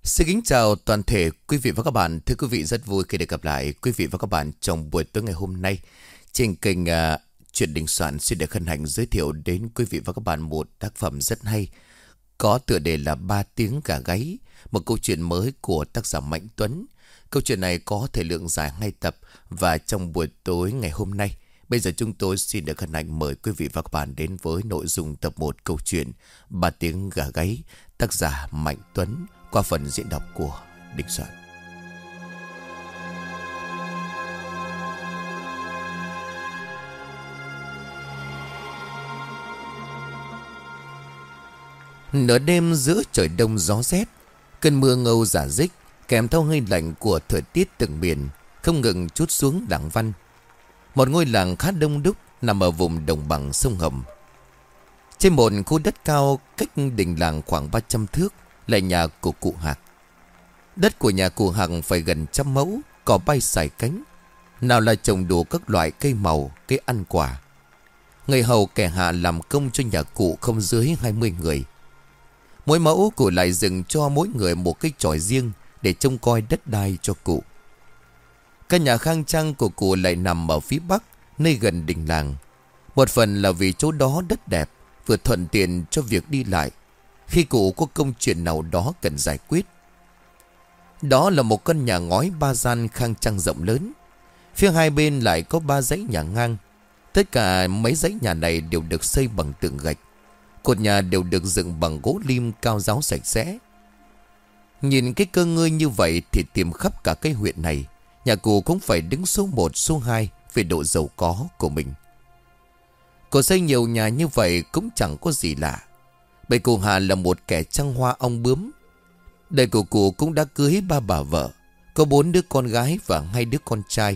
Xin kính chào toàn thể quý vị và các bạn. Thưa quý vị, rất vui khi được gặp lại quý vị và các bạn trong buổi tối ngày hôm nay. Trên kênh Chuyện Đình Soạn xin được hân hạnh giới thiệu đến quý vị và các bạn một tác phẩm rất hay. Có tựa đề là Ba Tiếng Gà Gáy, một câu chuyện mới của tác giả Mạnh Tuấn. Câu chuyện này có thể lượng dài 2 tập và trong buổi tối ngày hôm nay, bây giờ chúng tôi xin được hân hạnh mời quý vị và các bạn đến với nội dung tập 1 câu chuyện Ba Tiếng Gà Gáy, tác giả Mạnh Tuấn, qua phần diễn đọc của Đình Soạn. Nửa đêm giữa trời đông gió rét, cơn mưa ngâu rả rích kèm theo hơi lạnh của thời tiết từng miền không ngừng trút xuống làng Văn, một ngôi làng khá đông đúc nằm ở vùng đồng bằng sông Hồng. Trên một khu đất cao cách đình làng khoảng 300 thước là nhà của cụ Hạc. Đất của nhà cụ Hạc phải gần 100 mẫu, cỏ bay xài cánh, nào là trồng đủ các loại cây màu, cây ăn quả. Người hầu kẻ hạ làm công cho nhà cụ không dưới 20 người. Mỗi mẫu cụ lại dừng cho mỗi người một cái chòi riêng để trông coi đất đai cho cụ. Căn nhà khang trang của cụ lại nằm ở phía bắc, nơi gần đình làng. Một phần là vì chỗ đó đất đẹp, vừa thuận tiện cho việc đi lại khi cụ có công chuyện nào đó cần giải quyết. Đó là một căn nhà ngói 3 gian khang trang rộng lớn. Phía hai bên lại có 3 dãy nhà ngang. Tất cả mấy dãy nhà này đều được xây bằng tường gạch. Cột nhà đều được dựng bằng gỗ lim cao ráo sạch sẽ. Nhìn cái cơ ngơi như vậy thì tìm khắp cả cái huyện này, nhà cụ cũng phải đứng số 1, số 2 về độ giàu có của mình. Cụ xây nhiều nhà như vậy cũng chẳng có gì lạ, bởi cụ Hà là một kẻ trăng hoa ong bướm. Đời của cụ cũng đã cưới 3 bà vợ, có 4 đứa con gái và 2 đứa con trai.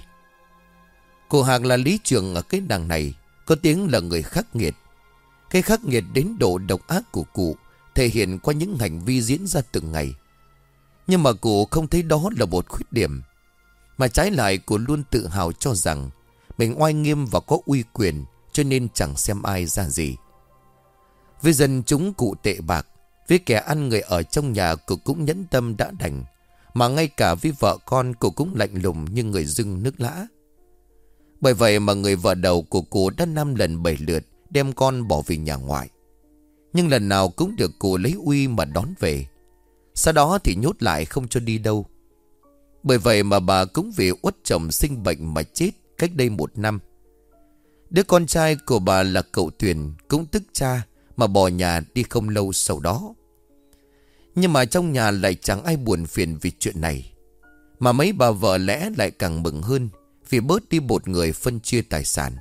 Cụ Hạc là lý trưởng ở cái đằng này, có tiếng là người khắc nghiệt. Cái khắc nghiệt đến độ độc ác của cụ thể hiện qua những hành vi diễn ra từng ngày. Nhưng mà cụ không thấy đó là một khuyết điểm, mà trái lại cụ luôn tự hào cho rằng mình oai nghiêm và có uy quyền, cho nên chẳng xem ai ra gì. Với dân chúng cụ tệ bạc, với kẻ ăn người ở trong nhà cụ cũng nhẫn tâm đã đành, mà ngay cả với vợ con cụ cũng lạnh lùng như người dưng nước lã. Bởi vậy mà người vợ đầu của cụ đã 5 lần 7 lượt đem con bỏ về nhà ngoại, nhưng lần nào cũng được cụ lấy uy mà đón về. Sau đó thì nhốt lại không cho đi đâu. Bởi vậy mà bà cũng vì uất chồng sinh bệnh mà chết cách đây 1 năm. Đứa con trai của bà là cậu Tuyền, cũng tức cha, mà bỏ nhà đi không lâu sau đó. Nhưng mà trong nhà lại chẳng ai buồn phiền vì chuyện này, mà mấy bà vợ lẽ lại càng mừng hơn vì bớt đi một người phân chia tài sản.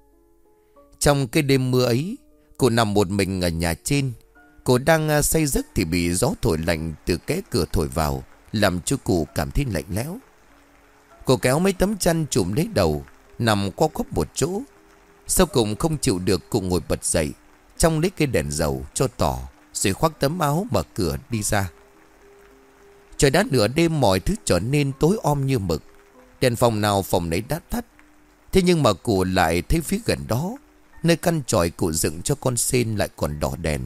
Trong cái đêm mưa ấy, cô nằm một mình ở nhà trên. Cô đang say giấc thì bị gió thổi lạnh từ kẽ cửa thổi vào, làm cho cô cảm thấy lạnh lẽo. Cô kéo mấy tấm chăn trùm lấy đầu, nằm co quắp một chỗ. Sau cùng không chịu được, cô ngồi bật dậy, trong lấy cây đèn dầu cho tỏ, rồi khoác tấm áo mở cửa đi ra. Trời đã nửa đêm, mọi thứ trở nên tối om như mực. Đèn phòng nào phòng nấy đã tắt. Thế nhưng mà cô lại thấy phía gần đó, nơi căn chòi cụ dựng cho con sên lại còn đỏ đèn.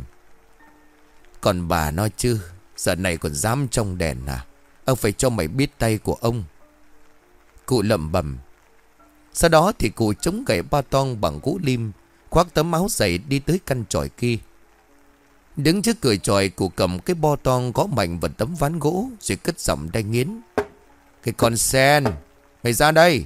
Còn bà nói chứ, giờ này còn dám trong đèn à? Ông phải cho mày biết tay của ông. Cụ lẩm bẩm. Sau đó thì cụ chống gậy ba tong bằng gỗ lim, khoác tấm áo dày đi tới căn chòi kia. Đứng trước cửa chòi, cụ cầm cái bo tong gõ mạnh vào tấm ván gỗ, rồi cất giọng đay nghiến. Cái con sen, mày ra đây.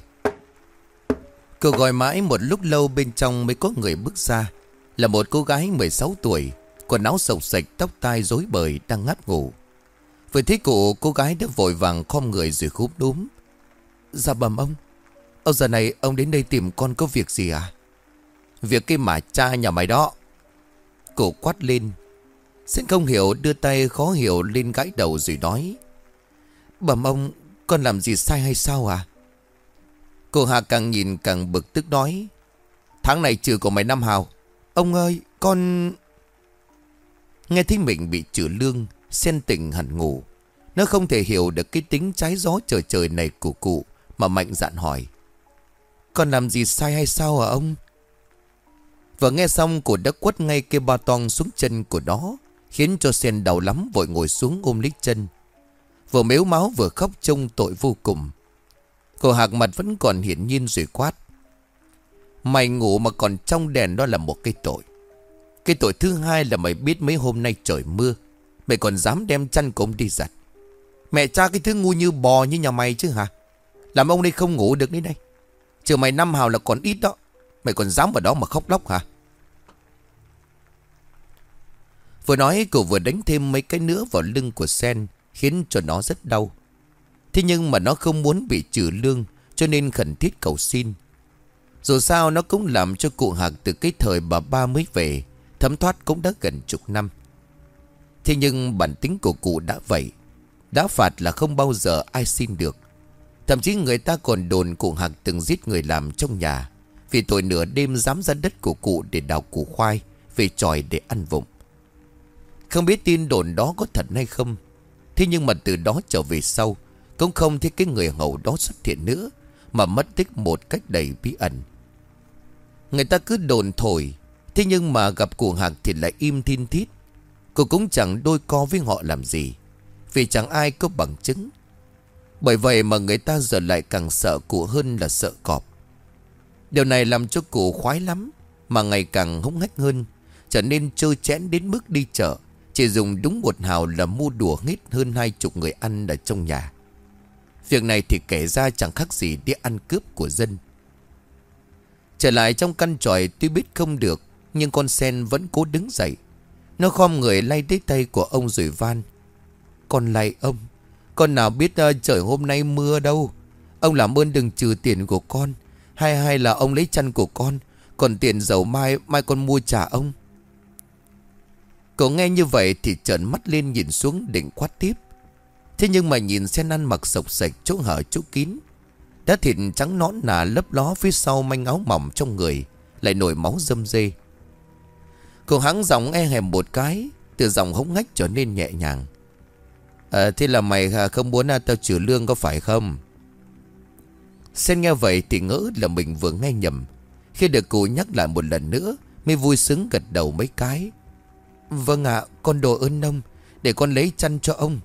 Cô gọi mãi một lúc lâu, bên trong mới có người bước ra. Là một cô gái 16 tuổi, quần áo xộc xệch, tóc tai rối bời, đang ngáp ngủ. Vừa thấy cụ, cô gái đã vội vàng khom người rồi khúm núm. Dạ bẩm ông giờ này ông đến đây tìm con có việc gì à? Việc cái mà cha nhà mày đó. Cụ quát lên. Sen không hiểu, đưa tay khó hiểu lên gãi đầu rồi nói. Bẩm ông, con làm gì sai hay sao à? Cô Hà càng nhìn càng bực tức nói. Tháng này trừ của mày 5 hào. Ông ơi, con... Nghe thấy mình bị trừ lương, Sen tỉnh hẳn ngủ. Nó không thể hiểu được cái tính trái gió trời trời này của cụ, mà mạnh dạn hỏi. Con làm gì sai hay sao hả ông? Vừa nghe xong, cụ đã quất ngay cây ba tong xuống chân của nó, khiến cho Sen đau lắm, vội ngồi xuống ôm lấy chân. vừa mếu máo vừa khóc trông tội vô cùng. Cô Hạc mặt vẫn còn hiển nhiên rồi quát: Mày ngủ mà còn trong đèn đó là một cái tội. Cái tội thứ hai là mày biết mấy hôm nay trời mưa, mày còn dám đem chăn của ông đi giặt. Mẹ cha cái thứ ngu như bò như nhà mày chứ hả? Làm ông đây không ngủ được đến đây. Chứ mày 5 hào là còn ít đó. Mày còn dám vào đó mà khóc lóc hả? Vừa nói cô vừa đánh thêm mấy cái nữa vào lưng của Sen, khiến cho nó rất đau. Thế nhưng mà nó không muốn bị trừ lương, cho nên khẩn thiết cầu xin. Dù sao nó cũng làm cho cụ Hạc từ cái thời bà ba mới về, thấm thoát cũng đã gần chục năm. Thế nhưng bản tính của cụ đã vậy, đã phạt là không bao giờ ai xin được. Thậm chí người ta còn đồn cụ Hạc từng giết người làm trong nhà, vì tội nửa đêm dám ra đất của cụ để đào củ khoai, về chòi để ăn vụng. Không biết tin đồn đó có thật hay không. Thế nhưng mà từ đó trở về sau, cũng không thấy cái người hầu đó xuất hiện nữa, mà mất tích một cách đầy bí ẩn. Người ta cứ đồn thổi, thế nhưng mà gặp cụ Hạc thì lại im thin thít. Cô cũng chẳng đôi co với họ làm gì, vì chẳng ai có bằng chứng. Bởi vậy mà người ta giờ lại càng sợ cụ hơn là sợ cọp. Điều này làm cho cụ khoái lắm, mà ngày càng hống hách hơn, trở nên trơ trẽn đến mức đi chợ chỉ dùng đúng 1 hào là mua đùa hết hơn 20 người ăn ở trong nhà. Việc này thì kể ra chẳng khác gì đi ăn cướp của dân. Trở lại trong căn tròi, tuy biết không được, nhưng con Sen vẫn cố đứng dậy. Nó khom người lay lấy tay của ông rồi van: Con lạy ông, con nào biết trời hôm nay mưa đâu. Ông làm ơn đừng trừ tiền của con, hay là ông lấy chăn của con, còn tiền dầu mai con mua trả ông. Cậu nghe như vậy thì trợn mắt lên nhìn xuống định quát tiếp. Thế nhưng mà nhìn Sen ăn mặc sộc sạch, chỗ hở chỗ kín, đá thịt trắng nõn nà lấp ló phía sau manh áo mỏng trong người lại nổi máu râm rê. Cậu hắng giọng e hèm một cái, từ giọng hống hách trở nên nhẹ nhàng: Thế là mày không muốn tao trừ lương có phải không? Sen nghe vậy thì ngỡ là mình vừa nghe nhầm. Khi được cụ nhắc lại một lần nữa, mới vui sướng gật đầu mấy cái: Vâng ạ, con đồ ơn ông, để con lấy chăn cho ông.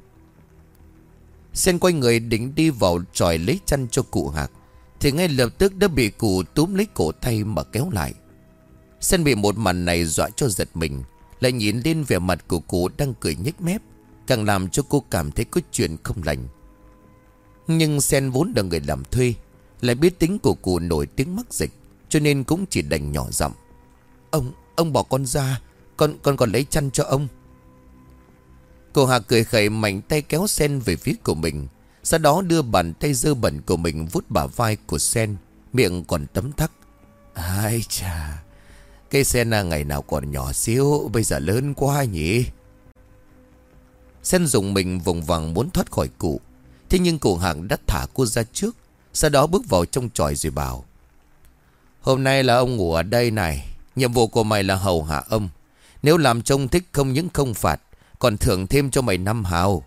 Sen quay người định đi vào chòi lấy chăn cho cụ Hạc, thì ngay lập tức đã bị cụ túm lấy cổ tay mà kéo lại. Sen bị một màn này dọa cho giật mình, lại nhìn lên vẻ mặt của cụ đang cười nhếch mép, càng làm cho cô cảm thấy có chuyện không lành. Nhưng Sen vốn là người làm thuê, lại biết tính của cụ nổi tiếng mắc dịch, cho nên cũng chỉ đành nhỏ giọng: Ông bỏ con ra, con còn lấy chăn cho ông. Cô Hà cười khẩy mạnh tay kéo Sen về phía của mình, sau đó đưa bàn tay dơ bẩn của mình vuốt bả vai của Sen, miệng còn tấm thắc: Ai chà, cái Sen ngày nào còn nhỏ xíu, bây giờ lớn quá nhỉ. Sen dùng mình vùng vằng muốn thoát khỏi cụ, thế nhưng cụ Hạng đã thả cô ra trước, sau đó bước vào trong chòi rồi bảo: Hôm nay là ông ngủ ở đây này, nhiệm vụ của mày là hầu hạ ông. Nếu làm trông thích không những không phạt, còn thưởng thêm cho mày 5 hào.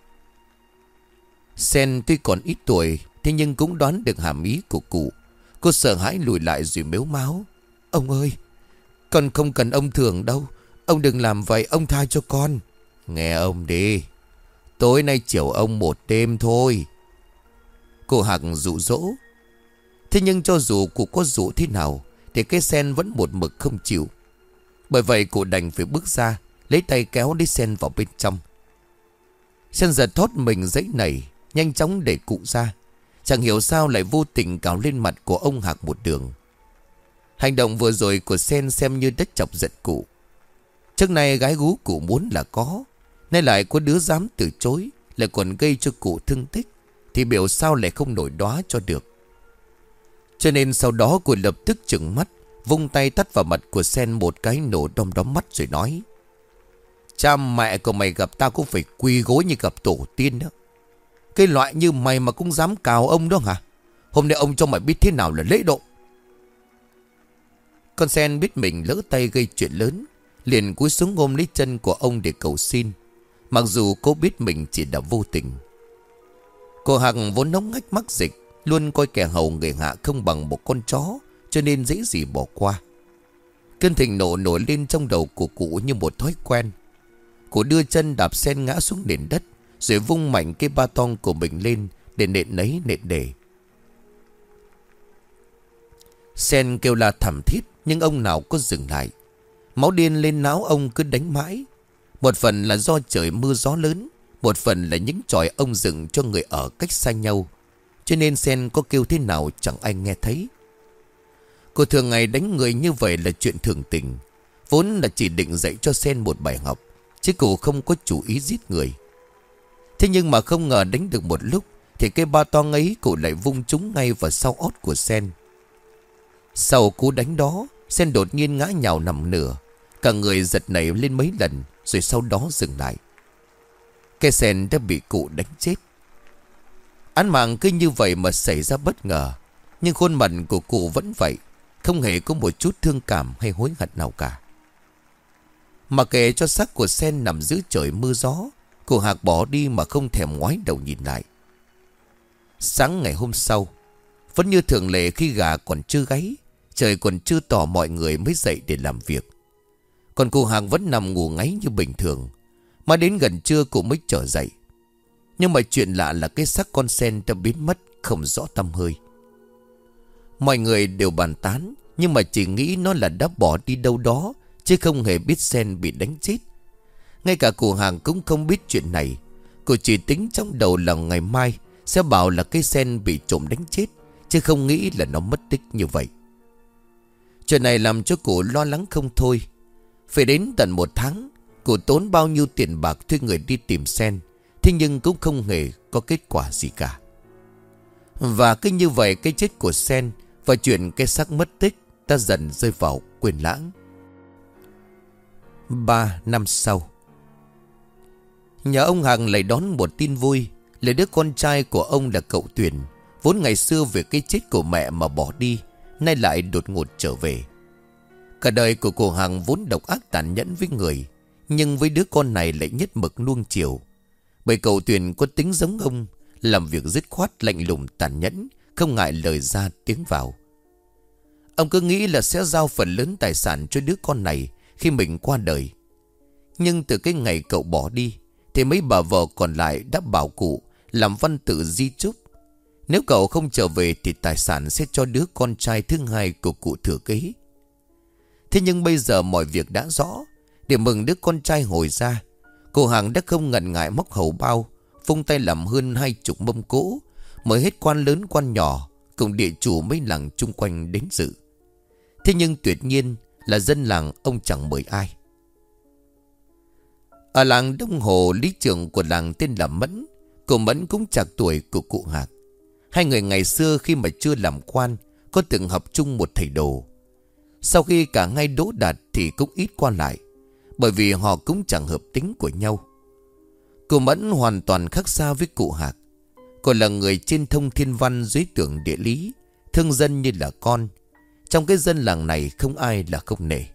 Sen tuy còn ít tuổi, thế nhưng cũng đoán được hàm ý của cụ. Cô sợ hãi lùi lại rồi mếu máo: Ông ơi, con không cần ông thưởng đâu. Ông đừng làm vậy, ông tha cho con. Nghe ông đi, tối nay chiều ông 1 đêm thôi. Cô Hạc dụ dỗ. Thế nhưng cho dù cụ có dụ thế nào, thì cái Sen vẫn một mực không chịu. Bởi vậy cụ đành phải bước ra, lấy tay kéo lấy Sen vào bên trong. Sen giật thót mình giãy nảy, nhanh chóng đẩy cụ ra. Chẳng hiểu sao lại vô tình cào lên mặt của ông Hạc một đường. Hành động vừa rồi của Sen xem như đất chọc giận cụ. Trước này gái gú cụ muốn là có, nay lại có đứa dám từ chối, lại còn gây cho cụ thương tích, thì biểu sao lại không nổi đoá cho được. Cho nên sau đó cụ lập tức trừng mắt, vung tay tát vào mặt của Sen một cái nổ đom đóm mắt rồi nói: Cha mẹ của mày gặp tao cũng phải quỳ gối như gặp tổ tiên đó. Cái loại như mày mà cũng dám cào ông đó hả? Hôm nay ông cho mày biết thế nào là lễ độ. Con Sen biết mình lỡ tay gây chuyện lớn, liền cúi xuống ôm lấy chân của ông để cầu xin, mặc dù cô biết mình chỉ là vô tình. Cô Hằng vốn nóng ngách mắc dịch, luôn coi kẻ hầu người hạ không bằng một con chó, cho nên dễ gì bỏ qua. Cơn thịnh nộ nổi lên trong đầu của cụ như một thói quen. Cụ đưa chân đạp Sen ngã xuống nền đất, rồi vung mạnh cái ba tong của mình lên để nện nấy nện để. Sen kêu la thảm thiết nhưng ông nào có dừng lại. Máu điên lên não ông cứ đánh mãi. Một phần là do trời mưa gió lớn, một phần là những chòi ông dựng cho người ở cách xa nhau, cho nên Sen có kêu thế nào chẳng ai nghe thấy. Cô thường ngày đánh người như vậy là chuyện thường tình, vốn là chỉ định dạy cho Sen một bài học, chứ cô không có chủ ý giết người. Thế nhưng mà không ngờ đánh được một lúc thì cái ba toang ấy cô lại vung trúng ngay vào sau ót của Sen. Sau cú đánh đó, Sen đột nhiên ngã nhào nằm nửa, cả người giật nảy lên mấy lần, rồi sau đó dừng lại. Cái Sen đã bị cụ đánh chết. Án mạng cứ như vậy mà xảy ra bất ngờ, nhưng khuôn mặt của cụ vẫn vậy, không hề có một chút thương cảm hay hối hận nào cả. Mà kể cho xác của Sen nằm dưới trời mưa gió, cụ Hạc bỏ đi mà không thèm ngoái đầu nhìn lại. Sáng ngày hôm sau, vẫn như thường lệ, khi gà còn chưa gáy, trời còn chưa tỏ, mọi người mới dậy để làm việc. Còn cụ Hạc vẫn nằm ngủ ngáy như bình thường, mà đến gần trưa cụ mới trở dậy. Nhưng mà chuyện lạ là cái xác con Sen đã biến mất không rõ tăm hơi. Mọi người đều bàn tán, nhưng mà chỉ nghĩ nó là đã bỏ đi đâu đó, chứ không hề biết Sen bị đánh chết. Ngay cả cụ Hạc cũng không biết chuyện này. Cô chỉ tính trong đầu là ngày mai sẽ bảo là cái Sen bị trộm đánh chết, chứ không nghĩ là nó mất tích như vậy. Chuyện này làm cho cụ lo lắng không thôi. Phải đến tận 1 tháng, cụ tốn bao nhiêu tiền bạc thuê người đi tìm Sen, thế nhưng cũng không hề có kết quả gì cả. Và cứ như vậy, cái chết của Sen và chuyện cái xác mất tích ta dần rơi vào quên lãng. 3 năm sau, nhà ông Hằng lại đón một tin vui là đứa con trai của ông là cậu Tuyền, vốn ngày xưa về cái chết của mẹ mà bỏ đi, nay lại đột ngột trở về. Cả đời của cô Hằng vốn độc ác tàn nhẫn với người, nhưng với đứa con này lại nhất mực nuông chiều. Bởi cậu Tuyền có tính giống ông, làm việc dứt khoát, lạnh lùng, tàn nhẫn, không ngại lời ra tiếng vào. Ông cứ nghĩ là sẽ giao phần lớn tài sản cho đứa con này khi mình qua đời. Nhưng từ cái ngày cậu bỏ đi thì mấy bà vợ còn lại đã bảo cụ làm văn tự di chúc. Nếu cậu không trở về thì tài sản sẽ cho đứa con trai thứ hai của cụ thừa kế. Thế nhưng bây giờ mọi việc đã rõ. Để mừng đứa con trai hồi ra, cô Hằng đã không ngần ngại móc hầu bao, vung tay làm hơn 20 mâm cỗ, mời hết quan lớn quan nhỏ cùng địa chủ mấy làng chung quanh đến dự. Thế nhưng tuyệt nhiên là dân làng ông chẳng mời ai. Ở làng Đông Hồ, lý trưởng của làng tên là Mẫn. Cô Mẫn cũng chạc tuổi của cụ Hạc. Hai người ngày xưa khi mà chưa làm quan có từng học chung một thầy đồ. Sau khi cả hai đỗ đạt thì cũng ít qua lại, bởi vì họ cũng chẳng hợp tính của nhau. Cô Mẫn hoàn toàn khác xa với cụ Hạc. Cô là người trên thông thiên văn dưới tưởng địa lý, thương dân như là con. Trong cái dân làng này không ai là không nể.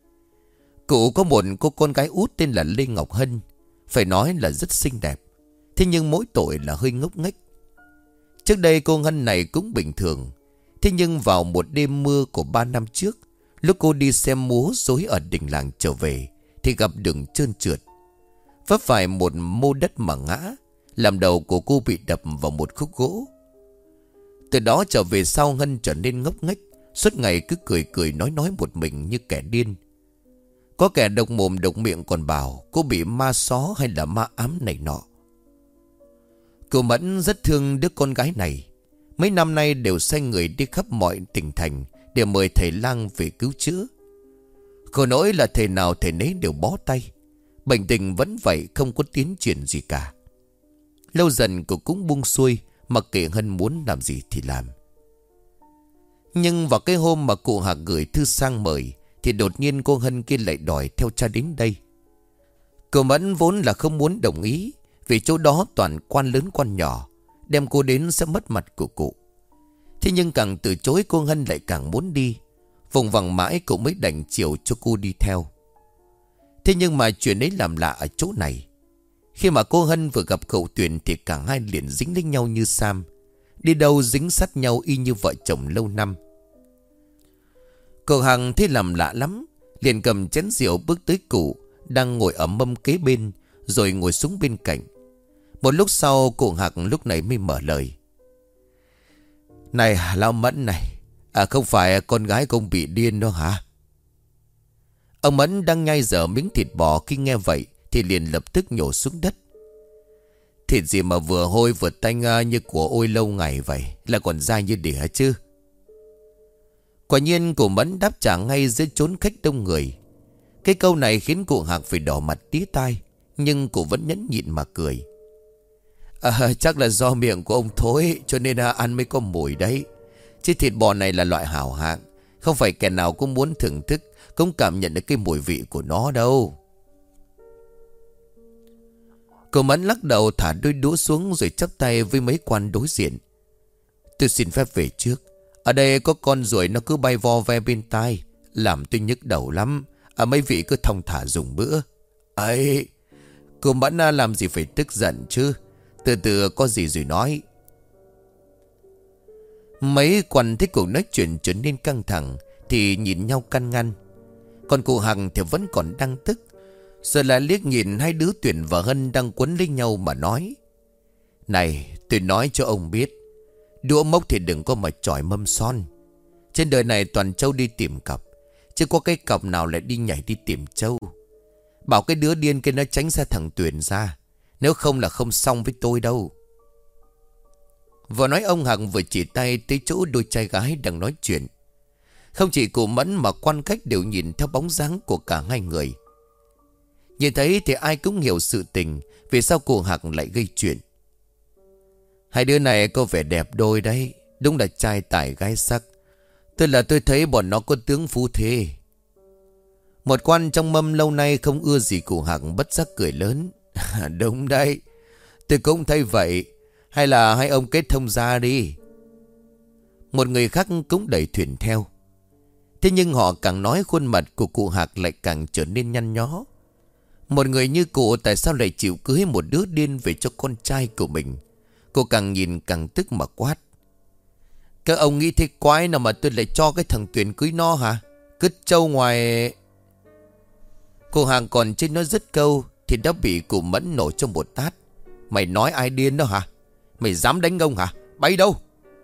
Cụ có một cô con gái út tên là Lê Ngọc Hân, phải nói là rất xinh đẹp. Thế nhưng mỗi tội là hơi ngốc nghếch. Trước đây cô Hân này cũng bình thường. Thế nhưng vào một đêm mưa của 3 năm trước, lúc cô đi xem múa rối ở đình làng trở về thì gặp đường trơn trượt, vấp phải một mô đất mà ngã, làm đầu của cô bị đập vào một khúc gỗ. Từ đó trở về sau, Hân trở nên ngốc nghếch, suốt ngày cứ cười cười nói một mình như kẻ điên. Có kẻ độc mồm độc miệng còn bảo cô bị ma xó hay là ma ám này nọ. Cô Mẫn rất thương đứa con gái này. Mấy năm nay đều sai người đi khắp mọi tỉnh thành để mời thầy lang về cứu chữa. Khổ nỗi là thầy nào thầy nấy đều bó tay. Bệnh tình vẫn vậy, không có tiến triển gì cả. Lâu dần cô cũng buông xuôi, mặc kệ Hân muốn làm gì thì làm. Nhưng vào cái hôm mà cụ Hạc gửi thư sang mời thì đột nhiên cô Hân kia lại đòi theo cha đến đây. Cô Mẫn vốn là không muốn đồng ý, vì chỗ đó toàn quan lớn quan nhỏ, đem cô đến sẽ mất mặt của cụ. Thế nhưng càng từ chối cô Hân lại càng muốn đi. Vùng vằng mãi cụ mới đành chiều cho cô đi theo. Thế nhưng mà chuyện ấy làm lạ ở chỗ này. Khi mà cô Hân vừa gặp cậu Tuyền thì cả hai liền dính lấy nhau như Sam. Đi đâu dính sát nhau y như vợ chồng lâu năm. Cậu Hằng thấy làm lạ lắm, liền cầm chén rượu bước tới cụ đang ngồi ở mâm kế bên, rồi ngồi xuống bên cạnh. Một lúc sau cụ Hạc lúc này mới mở lời. Này Lão Mẫn này, không phải con gái công bị điên đó hả? Ông Mẫn đang nhai dở miếng thịt bò, khi nghe vậy thì liền lập tức nhổ xuống đất. Thịt gì mà vừa hôi vừa tanh như của ôi lâu ngày vậy, là còn dai như đỉa chứ? Quả nhiên cụ Mẫn đáp trả ngay dưới chốn khách đông người. Cái câu này khiến cụ Hạc phải đỏ mặt tía tai, nhưng cụ vẫn nhẫn nhịn mà cười. Chắc là do miệng của ông thối cho nên ăn mới có mùi đấy. Chứ thịt bò này là loại hảo hạng, không phải kẻ nào cũng muốn thưởng thức, cũng cảm nhận được cái mùi vị của nó đâu. Cậu Mẫn lắc đầu thả đôi đũa xuống rồi chắp tay với mấy quan đối diện. Tôi xin phép về trước. Ở đây có con ruồi nó cứ bay vo ve bên tai, làm tôi nhức đầu lắm. Mấy vị cứ thong thả dùng bữa. Ấy, cô Mẫn làm gì phải tức giận chứ? Từ từ có gì rồi nói. Mấy quan thấy cuộc nói chuyện trở nên căng thẳng thì nhìn nhau can ngăn. Còn cụ Hằng thì vẫn còn đang tức, rồi lại liếc nhìn hai đứa Tuyển và Hân đang quấn lấy nhau mà nói. Này, tôi nói cho ông biết, đũa mốc thì đừng có mà chọi mâm son. Trên đời này toàn trâu đi tìm cặp, chứ có cái cặp nào lại đi nhảy đi tìm trâu. Bảo cái đứa điên kia nó tránh xa thằng Tuyển ra, nếu không là không xong với tôi đâu. Vừa nói ông Hằng vừa chỉ tay tới chỗ đôi trai gái đang nói chuyện. Không chỉ cụ Mẫn mà quan khách đều nhìn theo bóng dáng của cả hai người. Nhìn thấy thì ai cũng hiểu sự tình, vì sao cụ Hạc lại gây chuyện. Hai đứa này có vẻ đẹp đôi đấy, đúng là trai tài gái sắc. Tôi thấy bọn nó có tướng phú thế. Một quan trong mâm lâu nay không ưa gì cụ Hạc bất giác cười lớn. Đúng đấy, tôi cũng thấy vậy. Hay là hai ông kết thông ra đi. Một người khác cũng đẩy thuyền theo. Thế nhưng họ càng nói khuôn mặt của cụ Hạc lại càng trở nên nhăn nhó. Một người như cụ tại sao lại chịu cưới một đứa điên về cho con trai của mình? Cô càng nhìn càng tức mà quát. Các ông nghĩ thế quái nào mà tôi lại cho cái thằng Tuyền cưới nó hả? Cứt trâu ngoài... Cô Hàng còn trên nói dứt câu thì đã bị cụ Mẫn nổ trong một tát. Mày nói ai điên đó hả? Mày dám đánh ông hả? Bay đâu?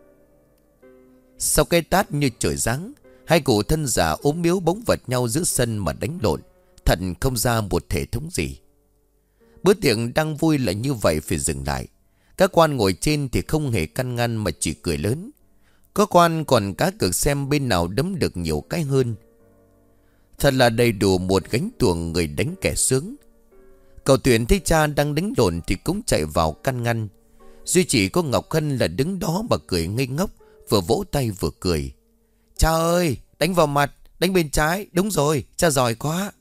Sau cái tát như trời giáng, hai cụ thân già ốm miếu bỗng vật nhau giữa sân mà đánh lộn, thật không ra một thể thống gì. Bữa tiệc đang vui là như vậy phải dừng lại. Các quan ngồi trên thì không hề căn ngăn mà chỉ cười lớn. Có quan còn cá cược xem bên nào đấm được nhiều cái hơn. Thật là đầy đủ một gánh tuồng người đánh kẻ sướng. Cậu Tuyển thấy cha đang đánh lộn thì cũng chạy vào căn ngăn. Duy chỉ có Ngọc Hân là đứng đó mà cười ngây ngốc, vừa vỗ tay vừa cười. Cha ơi, đánh vào mặt, đánh bên trái, đúng rồi, cha giỏi quá.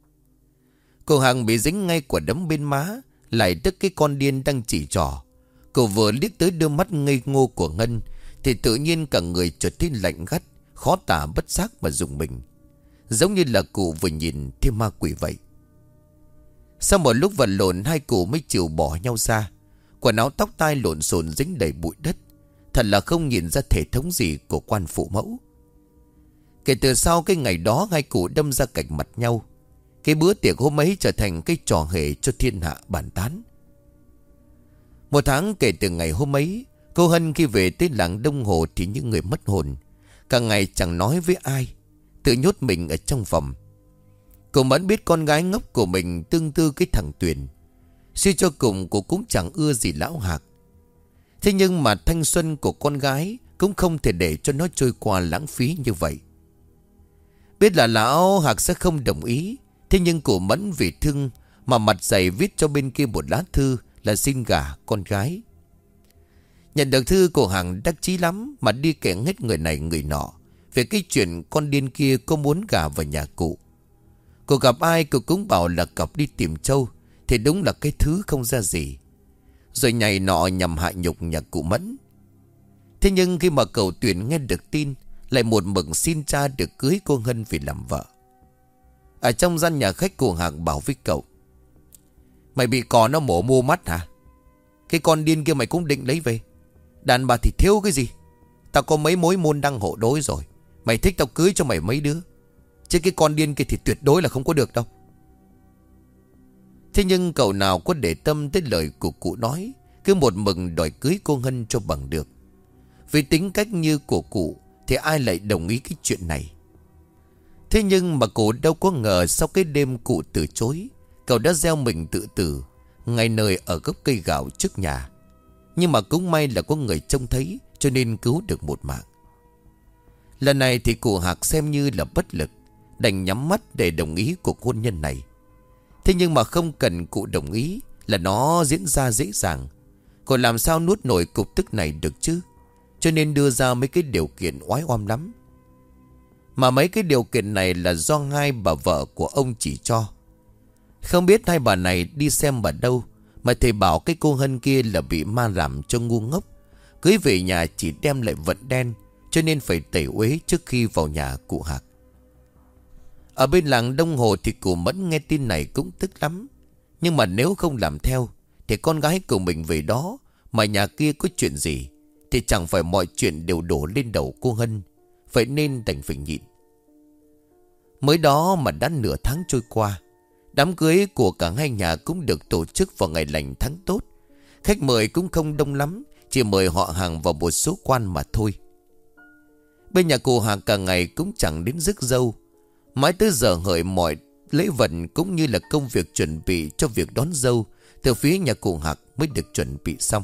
Cô Hằng bị dính ngay quả đấm bên má, lại tức cái con điên đang chỉ trỏ. Cô vừa liếc tới đôi mắt ngây ngô của Ngân thì tự nhiên cả người trở nên lạnh gắt, khó tả bất giác mà rùng mình. Giống như là cụ vừa nhìn thêm ma quỷ vậy. Sau một lúc vật lộn, hai cụ mới chịu bỏ nhau ra. Quần áo tóc tai lộn xộn dính đầy bụi đất. Thật là không nhìn ra thể thống gì của quan phụ mẫu. Kể từ sau cái ngày đó, hai cụ đâm ra cạnh mặt nhau. Cái bữa tiệc hôm ấy trở thành cái trò hề cho thiên hạ bàn tán. Một tháng kể từ ngày hôm ấy, cô Hân khi về tới làng Đông Hồ thì như người mất hồn. Cả ngày chẳng nói với ai, tự nhốt mình ở trong phòng. Cô Mẫn biết con gái ngốc của mình tương tư cái thằng Tuyền. Suy cho cùng cô cũng chẳng ưa gì lão Hạc. Thế nhưng mà thanh xuân của con gái cũng không thể để cho nó trôi qua lãng phí như vậy. Biết là lão Hạc sẽ không đồng ý, thế nhưng cô Mẫn vì thương mà mặt dày viết cho bên kia một lá thư là xin gả con gái. Nhận được thư, cô Hằng đắc chí lắm mà đi kể hết người này người nọ về cái chuyện con điên kia có muốn gả vào nhà cụ. Cô gặp ai cô cũng bảo là cặp đi tìm trâu, thì đúng là cái thứ không ra gì. Rồi nhảy nọ nhằm hạ nhục nhà cụ Mẫn. Thế nhưng khi mà cậu Tuyển nghe được tin, lại một mực xin cha được cưới cô Hân về làm vợ. Ở trong gian nhà khách, cô Hằng bảo với cậu: Mày bị cò nó mổ mua mắt hả? Cái con điên kia mày cũng định lấy về. Đàn bà thì thiếu cái gì? Tao có mấy mối môn đăng hộ đối rồi. Mày thích tao cưới cho mày mấy đứa, chứ cái con điên kia thì tuyệt đối là không có được đâu. Thế nhưng cậu nào có để tâm tới lời của cụ nói, cứ một mực đòi cưới cô Hân cho bằng được. Vì tính cách như của cụ thì ai lại đồng ý cái chuyện này. Thế nhưng mà cụ đâu có ngờ sau cái đêm cụ từ chối, cậu đã gieo mình tự tử ngay nơi ở gốc cây gạo trước nhà. Nhưng mà cũng may là có người trông thấy, cho nên cứu được một mạng. Lần này thì cụ Hạc xem như là bất lực, đành nhắm mắt để đồng ý cuộc hôn nhân này. Thế nhưng mà không cần cụ đồng ý là nó diễn ra dễ dàng. Còn làm sao nuốt nổi cục tức này được chứ. Cho nên đưa ra mấy cái điều kiện oái oăm lắm. Mà mấy cái điều kiện này là do hai bà vợ của ông chỉ cho. Không biết hai bà này đi xem ở đâu mà thầy bảo cái cô Hân kia là bị ma làm cho ngu ngốc. Cưới về nhà chỉ đem lại vận đen, cho nên phải tẩy uế trước khi vào nhà cụ Hạc. Ở bên làng Đông Hồ thì cụ Mẫn nghe tin này cũng tức lắm. Nhưng mà nếu không làm theo thì con gái của mình về đó mà nhà kia có chuyện gì thì chẳng phải mọi chuyện đều đổ lên đầu cô Hân. Vậy nên đành phải nhịn. Mới đó mà đã nửa tháng trôi qua, đám cưới của cả hai nhà cũng được tổ chức vào ngày lành tháng tốt. Khách mời cũng không đông lắm, chỉ mời họ hàng và một số quan mà thôi. Bên nhà cụ Hạc cả ngày cũng chẳng đến rước dâu. Mãi tới giờ hợi mọi lễ vật cũng như là công việc chuẩn bị cho việc đón dâu từ phía nhà cụ Hạc mới được chuẩn bị xong.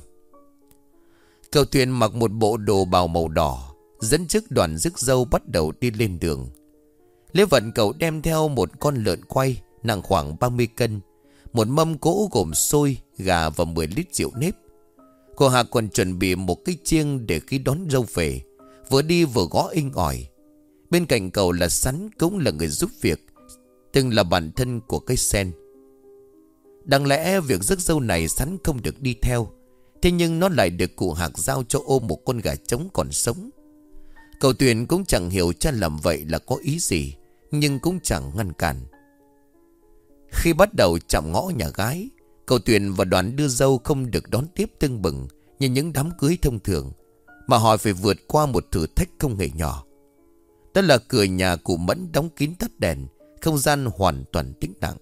Cậu Tuyền mặc một bộ đồ bào màu đỏ, dẫn trước đoàn rước dâu bắt đầu đi lên đường. Lễ vật cậu đem theo một con lợn quay nặng khoảng 30 cân, một mâm cỗ gồm xôi, gà và 10 lít rượu nếp. Cô Hạc còn chuẩn bị một cái chiêng để khi đón dâu về, vừa đi vừa gõ inh ỏi. Bên cạnh cậu là Sắn, cũng là người giúp việc, từng là bạn thân của cây sen. Đáng lẽ việc rước dâu này Sắn không được đi theo, thế nhưng nó lại được cụ Hạc giao cho ôm một con gà trống còn sống. Cậu Tuyền cũng chẳng hiểu cha làm vậy là có ý gì, nhưng cũng chẳng ngăn cản. Khi bắt đầu chạm ngõ nhà gái, cậu Tuyền và đoàn đưa dâu không được đón tiếp tưng bừng như những đám cưới thông thường, mà họ phải vượt qua một thử thách không hề nhỏ. Đó là cửa nhà cụ Mẫn đóng kín tắt đèn, không gian hoàn toàn tĩnh lặng.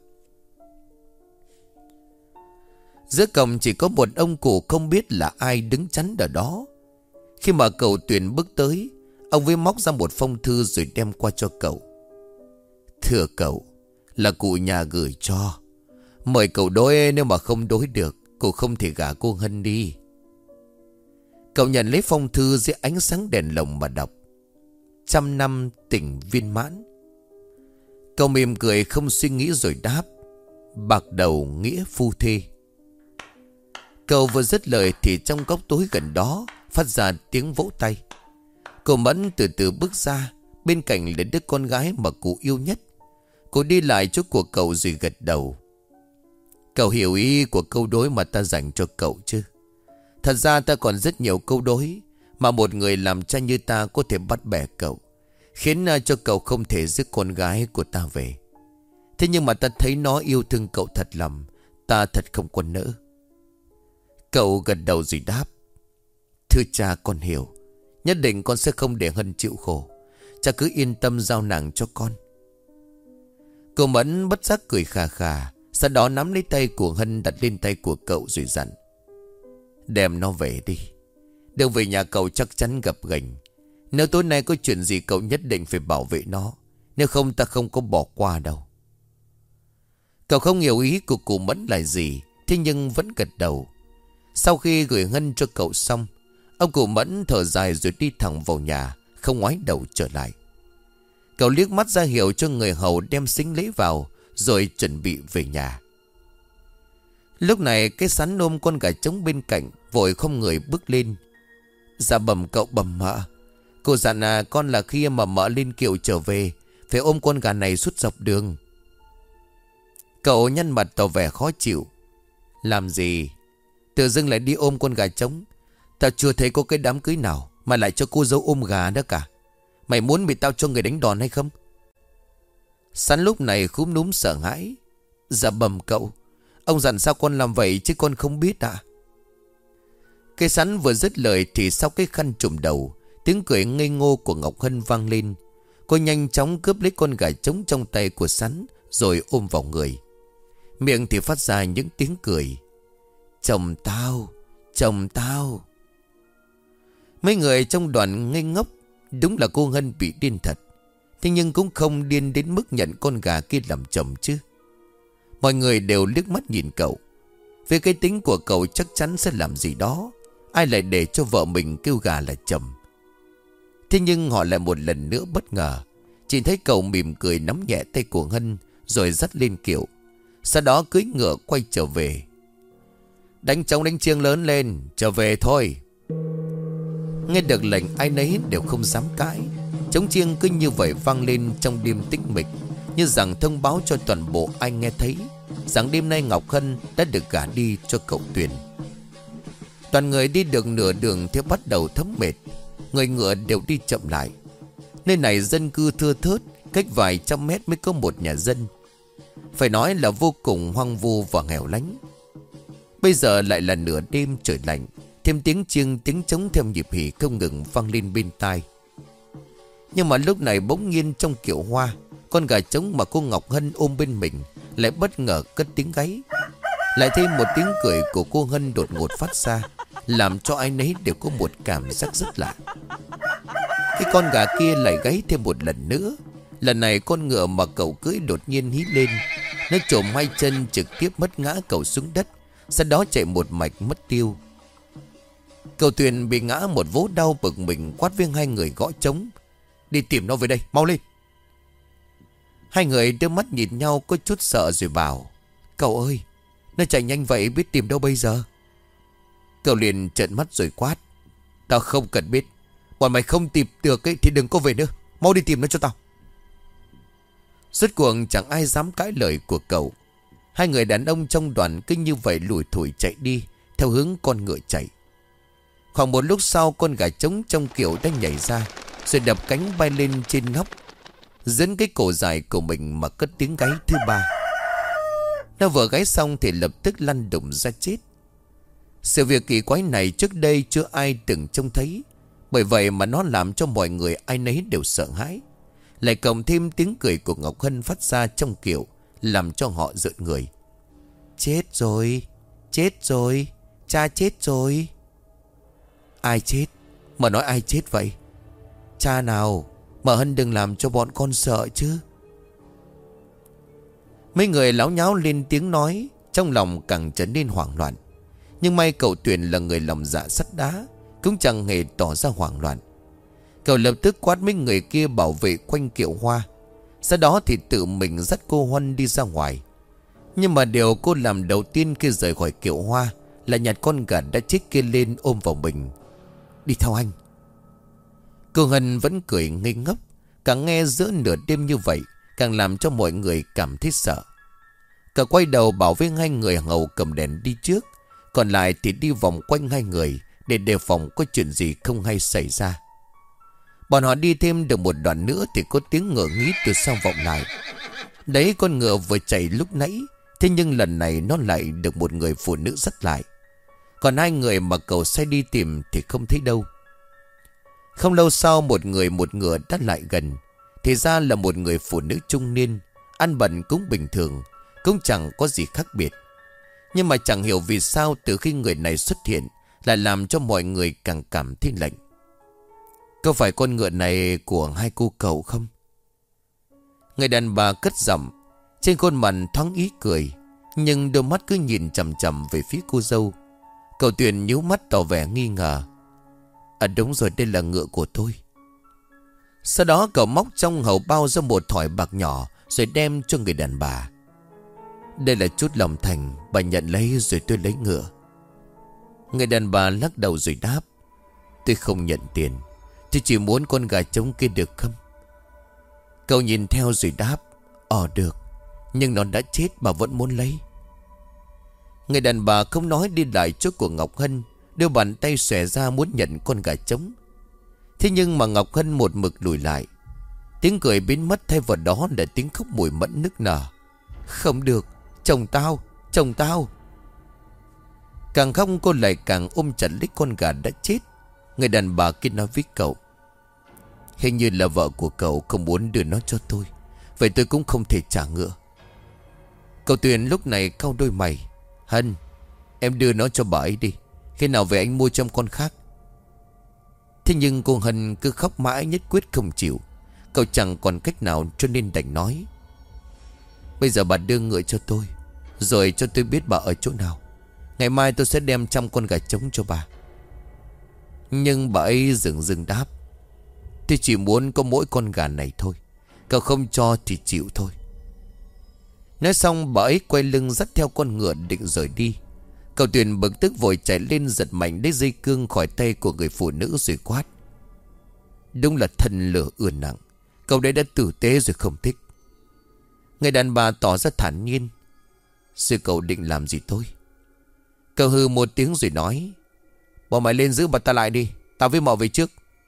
Giữa cổng chỉ có một ông cụ không biết là ai đứng chắn ở đó. Khi mà cậu Tuyền bước tới, ông mới móc ra một phong thư rồi đem qua cho cậu. Thưa cậu, là cụ nhà gửi cho. Mời cậu đối, nếu mà không đối được, cậu không thể gả cô Hân đi. Cậu nhận lấy phong thư dưới ánh sáng đèn lồng mà đọc. 100 năm tình viên mãn. Cậu mỉm cười không suy nghĩ rồi đáp. Bạc đầu nghĩa phu thê. Cậu vừa dứt lời thì trong góc tối gần đó phát ra tiếng vỗ tay. Cô Mẫn từ từ bước ra, bên cạnh là đứa con gái mà cụ yêu nhất. Cô đi lại chỗ của cậu rồi gật đầu. Cậu hiểu ý của câu đối mà ta dành cho cậu chứ? Thật ra ta còn rất nhiều câu đối mà một người làm cha như ta có thể bắt bẻ cậu, khiến cho cậu không thể giữ con gái của ta về. Thế nhưng mà ta thấy nó yêu thương cậu thật lòng, ta thật không còn nỡ. Cậu gật đầu rồi đáp. Thưa cha, con hiểu. Nhất định con sẽ không để Hân chịu khổ. Cha cứ yên tâm giao nàng cho con. Cô Mẫn bất giác cười khà khà, sau đó nắm lấy tay của Hân đặt lên tay của cậu rồi dặn. Đem nó về đi. Đường về nhà cậu chắc chắn gập ghềnh. Nếu tối nay có chuyện gì cậu nhất định phải bảo vệ nó. Nếu không ta không có bỏ qua đâu. Cậu không hiểu ý của cụ Mẫn là gì, thế nhưng vẫn gật đầu. Sau khi gửi Hân cho cậu xong, ông cụ Mẫn thở dài rồi đi thẳng vào nhà, không ngoái đầu trở lại. Cậu liếc mắt ra hiệu cho người hầu đem sính lễ vào, rồi chuẩn bị về nhà. Lúc này cái Sắn ôm con gà trống bên cạnh, vội không người bước lên. Dạ bẩm cậu bẩm mợ. Cô dặn con là khi mà mợ lên kiệu trở về, phải ôm con gà này suốt dọc đường. Cậu nhăn mặt tỏ vẻ khó chịu. Làm gì? Tự dưng lại đi ôm con gà trống. Tao chưa thấy có cái đám cưới nào mà lại cho cô dâu ôm gà nữa cả. Mày muốn bị tao cho người đánh đòn hay không? Sắn lúc này khúm núm sợ hãi. Dạ bẩm cậu, ông dặn sao con làm vậy chứ con không biết ạ. Cái Sắn vừa dứt lời thì sau cái khăn trùm đầu, tiếng cười ngây ngô của Ngọc Hân vang lên. Cô nhanh chóng cướp lấy con gà trống trong tay của Sắn rồi ôm vào người. Miệng thì phát ra những tiếng cười. Chồng tao, chồng tao. Mấy người trong đoàn ngây ngốc. Đúng là cô Hân bị điên thật. Thế nhưng cũng không điên đến mức nhận con gà kia làm chồng chứ. Mọi người đều liếc mắt nhìn cậu. Vì cái tính của cậu chắc chắn sẽ làm gì đó. Ai lại để cho vợ mình kêu gà là chồng. Thế nhưng họ lại một lần nữa bất ngờ. Chỉ thấy cậu mỉm cười nắm nhẹ tay của Hân rồi dắt lên kiệu. Sau đó cưỡi ngựa quay trở về. Đánh trống đánh chiêng lớn lên, trở về thôi. Nghe được lệnh ai nấy đều không dám cãi. Trống chiêng cứ như vậy vang lên trong đêm tĩnh mịch, như rằng thông báo cho toàn bộ ai nghe thấy rằng đêm nay Ngọc Hân đã được gả đi cho cậu Tuyền. Toàn người đi được nửa đường thì bắt đầu thấm mệt. Người ngựa đều đi chậm lại. Nơi này dân cư thưa thớt, cách vài trăm mét mới có một nhà dân. Phải nói là vô cùng hoang vu và nghèo lánh. Bây giờ lại là nửa đêm trời lạnh, thêm tiếng chiêng tiếng trống theo nhịp hỉ không ngừng vang lên bên tai. Nhưng mà lúc này bỗng nhiên trong kiệu hoa, con gà trống mà cô Ngọc Hân ôm bên mình lại bất ngờ cất tiếng gáy. Lại thêm một tiếng cười của cô Hân đột ngột phát ra, làm cho ai nấy đều có một cảm giác rất lạ. Cái con gà kia lại gáy thêm một lần nữa. Lần này con ngựa mà cậu cưỡi đột nhiên hí lên. Nó trồm hai chân trực tiếp mất ngã cậu xuống đất, sau đó chạy một mạch mất tiêu. Cậu Tuyền bị ngã một vố đau bực mình quát với hai người gõ trống. Đi tìm nó về đây, mau lên. Hai người đưa mắt nhìn nhau có chút sợ rồi bảo. Cậu ơi, nó chạy nhanh vậy biết tìm đâu bây giờ? Cậu liền trợn mắt rồi quát. Tao không cần biết. Bọn mày không tìm được ấy, thì đừng có về nữa. Mau đi tìm nó cho tao. Rốt cuộc chẳng ai dám cãi lời của cậu. Hai người đàn ông trong đoàn cứ như vậy lủi thủi chạy đi theo hướng con ngựa chạy. Khoảng một lúc sau, con gà trống trong kiệu đã nhảy ra, rồi đập cánh bay lên trên nóc, dẫn cái cổ dài của mình mà cất tiếng gáy thứ ba. Nó vừa gáy xong thì lập tức lăn đùng ra chết. Sự việc kỳ quái này trước đây chưa ai từng trông thấy. Bởi vậy mà nó làm cho mọi người ai nấy đều sợ hãi. Lại cộng thêm tiếng cười của Ngọc Hân phát ra trong kiệu, làm cho họ rợn người. Chết rồi, chết rồi, cha chết rồi. Ai chết? Mà nói ai chết vậy? Cha nào? Mà Hân đừng làm cho bọn con sợ chứ. Mấy người láo nháo lên tiếng nói, trong lòng càng trở nên hoảng loạn. Nhưng may cậu Tuyền là người lòng dạ sắt đá, cũng chẳng hề tỏ ra hoảng loạn. Cậu lập tức quát mấy người kia bảo vệ quanh kiệu hoa. Sau đó thì tự mình dắt cô Huân đi ra ngoài. Nhưng mà điều cô làm đầu tiên khi rời khỏi kiệu hoa là nhặt con gà đã chết kia lên ôm vào mình. Đi theo anh. Cô Hân vẫn cười ngây ngốc. Càng nghe giữa nửa đêm như vậy, càng làm cho mọi người cảm thấy sợ. Cậu quay đầu bảo với hai người hầu cầm đèn đi trước, còn lại thì đi vòng quanh hai người để đề phòng có chuyện gì không hay xảy ra. Bọn họ đi thêm được một đoạn nữa thì có tiếng ngựa nghĩ từ sau vọng lại. Đấy, con ngựa vừa chạy lúc nãy, thế nhưng lần này nó lại được một người phụ nữ dắt lại. Còn hai người mà cậu sai đi tìm thì không thấy đâu. Không lâu sau, một người một ngựa đã lại gần. Thì ra là một người phụ nữ trung niên, ăn bận cũng bình thường, cũng chẳng có gì khác biệt. Nhưng mà chẳng hiểu vì sao từ khi người này xuất hiện lại làm cho mọi người càng cảm thấy lạnh. Có phải con ngựa này của hai cô cậu không? Người đàn bà cất giọng, trên khuôn mặt thoáng ý cười, nhưng đôi mắt cứ nhìn chằm chằm về phía cô dâu. Cậu Tuyền nhíu mắt tỏ vẻ nghi ngờ. Đúng rồi, đây là ngựa của tôi. Sau đó cậu móc trong hầu bao ra một thỏi bạc nhỏ, rồi đem cho người đàn bà. Đây là chút lòng thành, bà nhận lấy rồi tôi lấy ngựa. Người đàn bà lắc đầu rồi đáp. Tôi không nhận tiền, tôi chỉ muốn con gà trống kia được không? Cậu nhìn theo rồi đáp. Được, nhưng nó đã chết mà vẫn muốn lấy. Người đàn bà không nói đi lại chỗ của Ngọc Hân, đưa bàn tay xòe ra muốn nhận con gà trống. Thế nhưng mà Ngọc Hân một mực lùi lại. Tiếng cười biến mất, thay vào đó là tiếng khóc mùi mẫn nức nở. Không được, chồng tao, chồng tao. Càng khóc cô lại càng ôm chặt lấy con gà đã chết. Người đàn bà kia nói với cậu. Hình như là vợ của cậu không muốn đưa nó cho tôi, vậy tôi cũng không thể trả ngựa. Cậu Tuyền lúc này cau đôi mày. Hân, em đưa nó cho bà ấy đi. Khi nào về anh mua cho con khác. Thế nhưng cô Hân cứ khóc mãi nhất quyết không chịu. Cậu chẳng còn cách nào cho nên đành nói. Bây giờ bà đưa ngựa cho tôi, rồi cho tôi biết bà ở chỗ nào. Ngày mai tôi sẽ đem 100 con gà trống cho bà. Nhưng bà ấy dừng đáp. Tôi chỉ muốn có mỗi con gà này thôi. Cậu không cho thì chịu thôi. Nói xong bà ấy quay lưng dắt theo con ngựa định rời đi. Cậu Tuyền bực tức vội chạy lên giật mạnh lấy dây cương khỏi tay của người phụ nữ rồi quát. Đúng là thần lửa ươn nặng. Cậu đấy đã tử tế rồi không thích. Người đàn bà tỏ ra thản nhiên. Sư cậu định làm gì tôi? Cậu hừ một tiếng rồi nói. Bọn mày lên giữ bà ta lại đi. Tao với mọ về trước.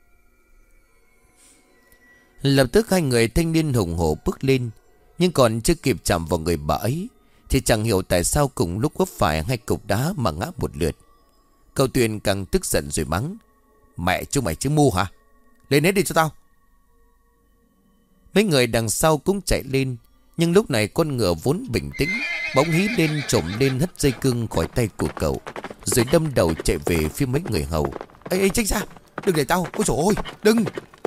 Lập tức hai người thanh niên hùng hổ bước lên. Nhưng còn chưa kịp chạm vào người bà ấy thì chẳng hiểu tại sao cùng lúc vấp phải hai cục đá mà ngã một lượt. Cậu Tuyền càng tức giận rồi mắng. Mẹ chúng mày chứ ngu hả? Lên hết đi cho tao. Mấy người đằng sau cũng chạy lên. Nhưng lúc này con ngựa vốn bình tĩnh bỗng hí lên trồm lên hất dây cương khỏi tay của cậu, rồi đâm đầu chạy về phía mấy người hầu. Ê tránh ra, đừng để tao. Ôi trời ơi, đừng.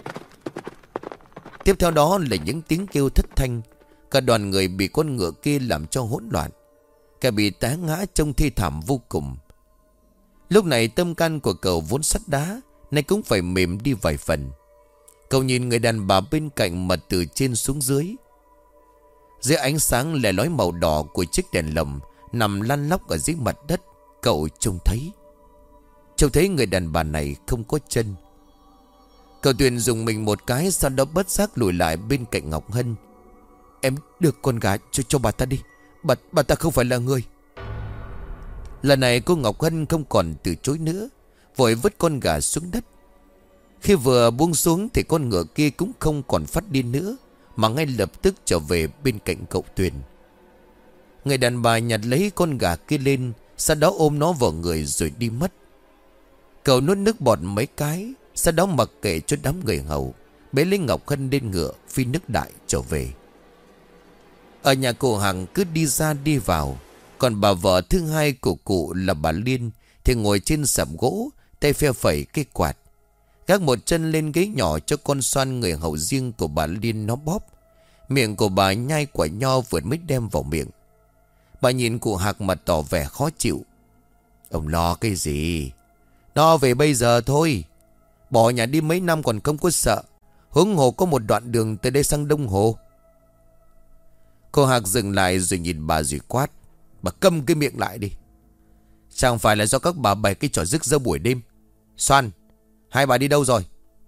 Tiếp theo đó là những tiếng kêu thất thanh. Cả đoàn người bị con ngựa kia làm cho hỗn loạn. Cả bị té ngã trông thê thảm vô cùng. Lúc này tâm can của cậu vốn sắt đá nay cũng phải mềm đi vài phần. Cậu nhìn người đàn bà bên cạnh mà từ trên xuống dưới. Dưới ánh sáng lẻ lói màu đỏ của chiếc đèn lồng nằm lăn lóc ở dưới mặt đất, cậu trông thấy người đàn bà này không có chân. Cậu Tuyền dùng mình một cái, sau đó bất giác lùi lại bên cạnh Ngọc Hân. Em đưa con gà cho bà ta đi. Bà ta không phải là người. Lần này cô Ngọc Hân không còn từ chối nữa, vội vứt con gà xuống đất. Khi vừa buông xuống thì con ngựa kia cũng không còn phát điên nữa, mà ngay lập tức trở về bên cạnh cậu Tuyền. Người đàn bà nhặt lấy con gà kia lên, sau đó ôm nó vào người rồi đi mất. Cậu nuốt nước bọt mấy cái, sau đó mặc kệ cho đám người hầu, bế lấy Ngọc Hân lên ngựa phi nước đại trở về. Ở nhà cô Hằng cứ đi ra đi vào. Còn bà vợ thứ hai của cụ là bà Liên thì ngồi trên sạp gỗ, tay phe phẩy cây quạt, gác một chân lên ghế nhỏ cho con Xoan người hầu riêng của bà Liên nó bóp. Miệng của bà nhai quả nho vừa mới đem vào miệng. Bà nhìn cụ Hạc mà tỏ vẻ khó chịu. Ông lo cái gì? Nó về bây giờ thôi. Bỏ nhà đi mấy năm còn không có sợ. Huống hồ có một đoạn đường từ đây sang Đông Hồ. Cô Hạc dừng lại rồi nhìn bà rồi quát. Bà câm cái miệng lại đi. Chẳng phải là do các bà bày cái trò rước dâu buổi đêm. Xoan, hai bà đi đâu rồi?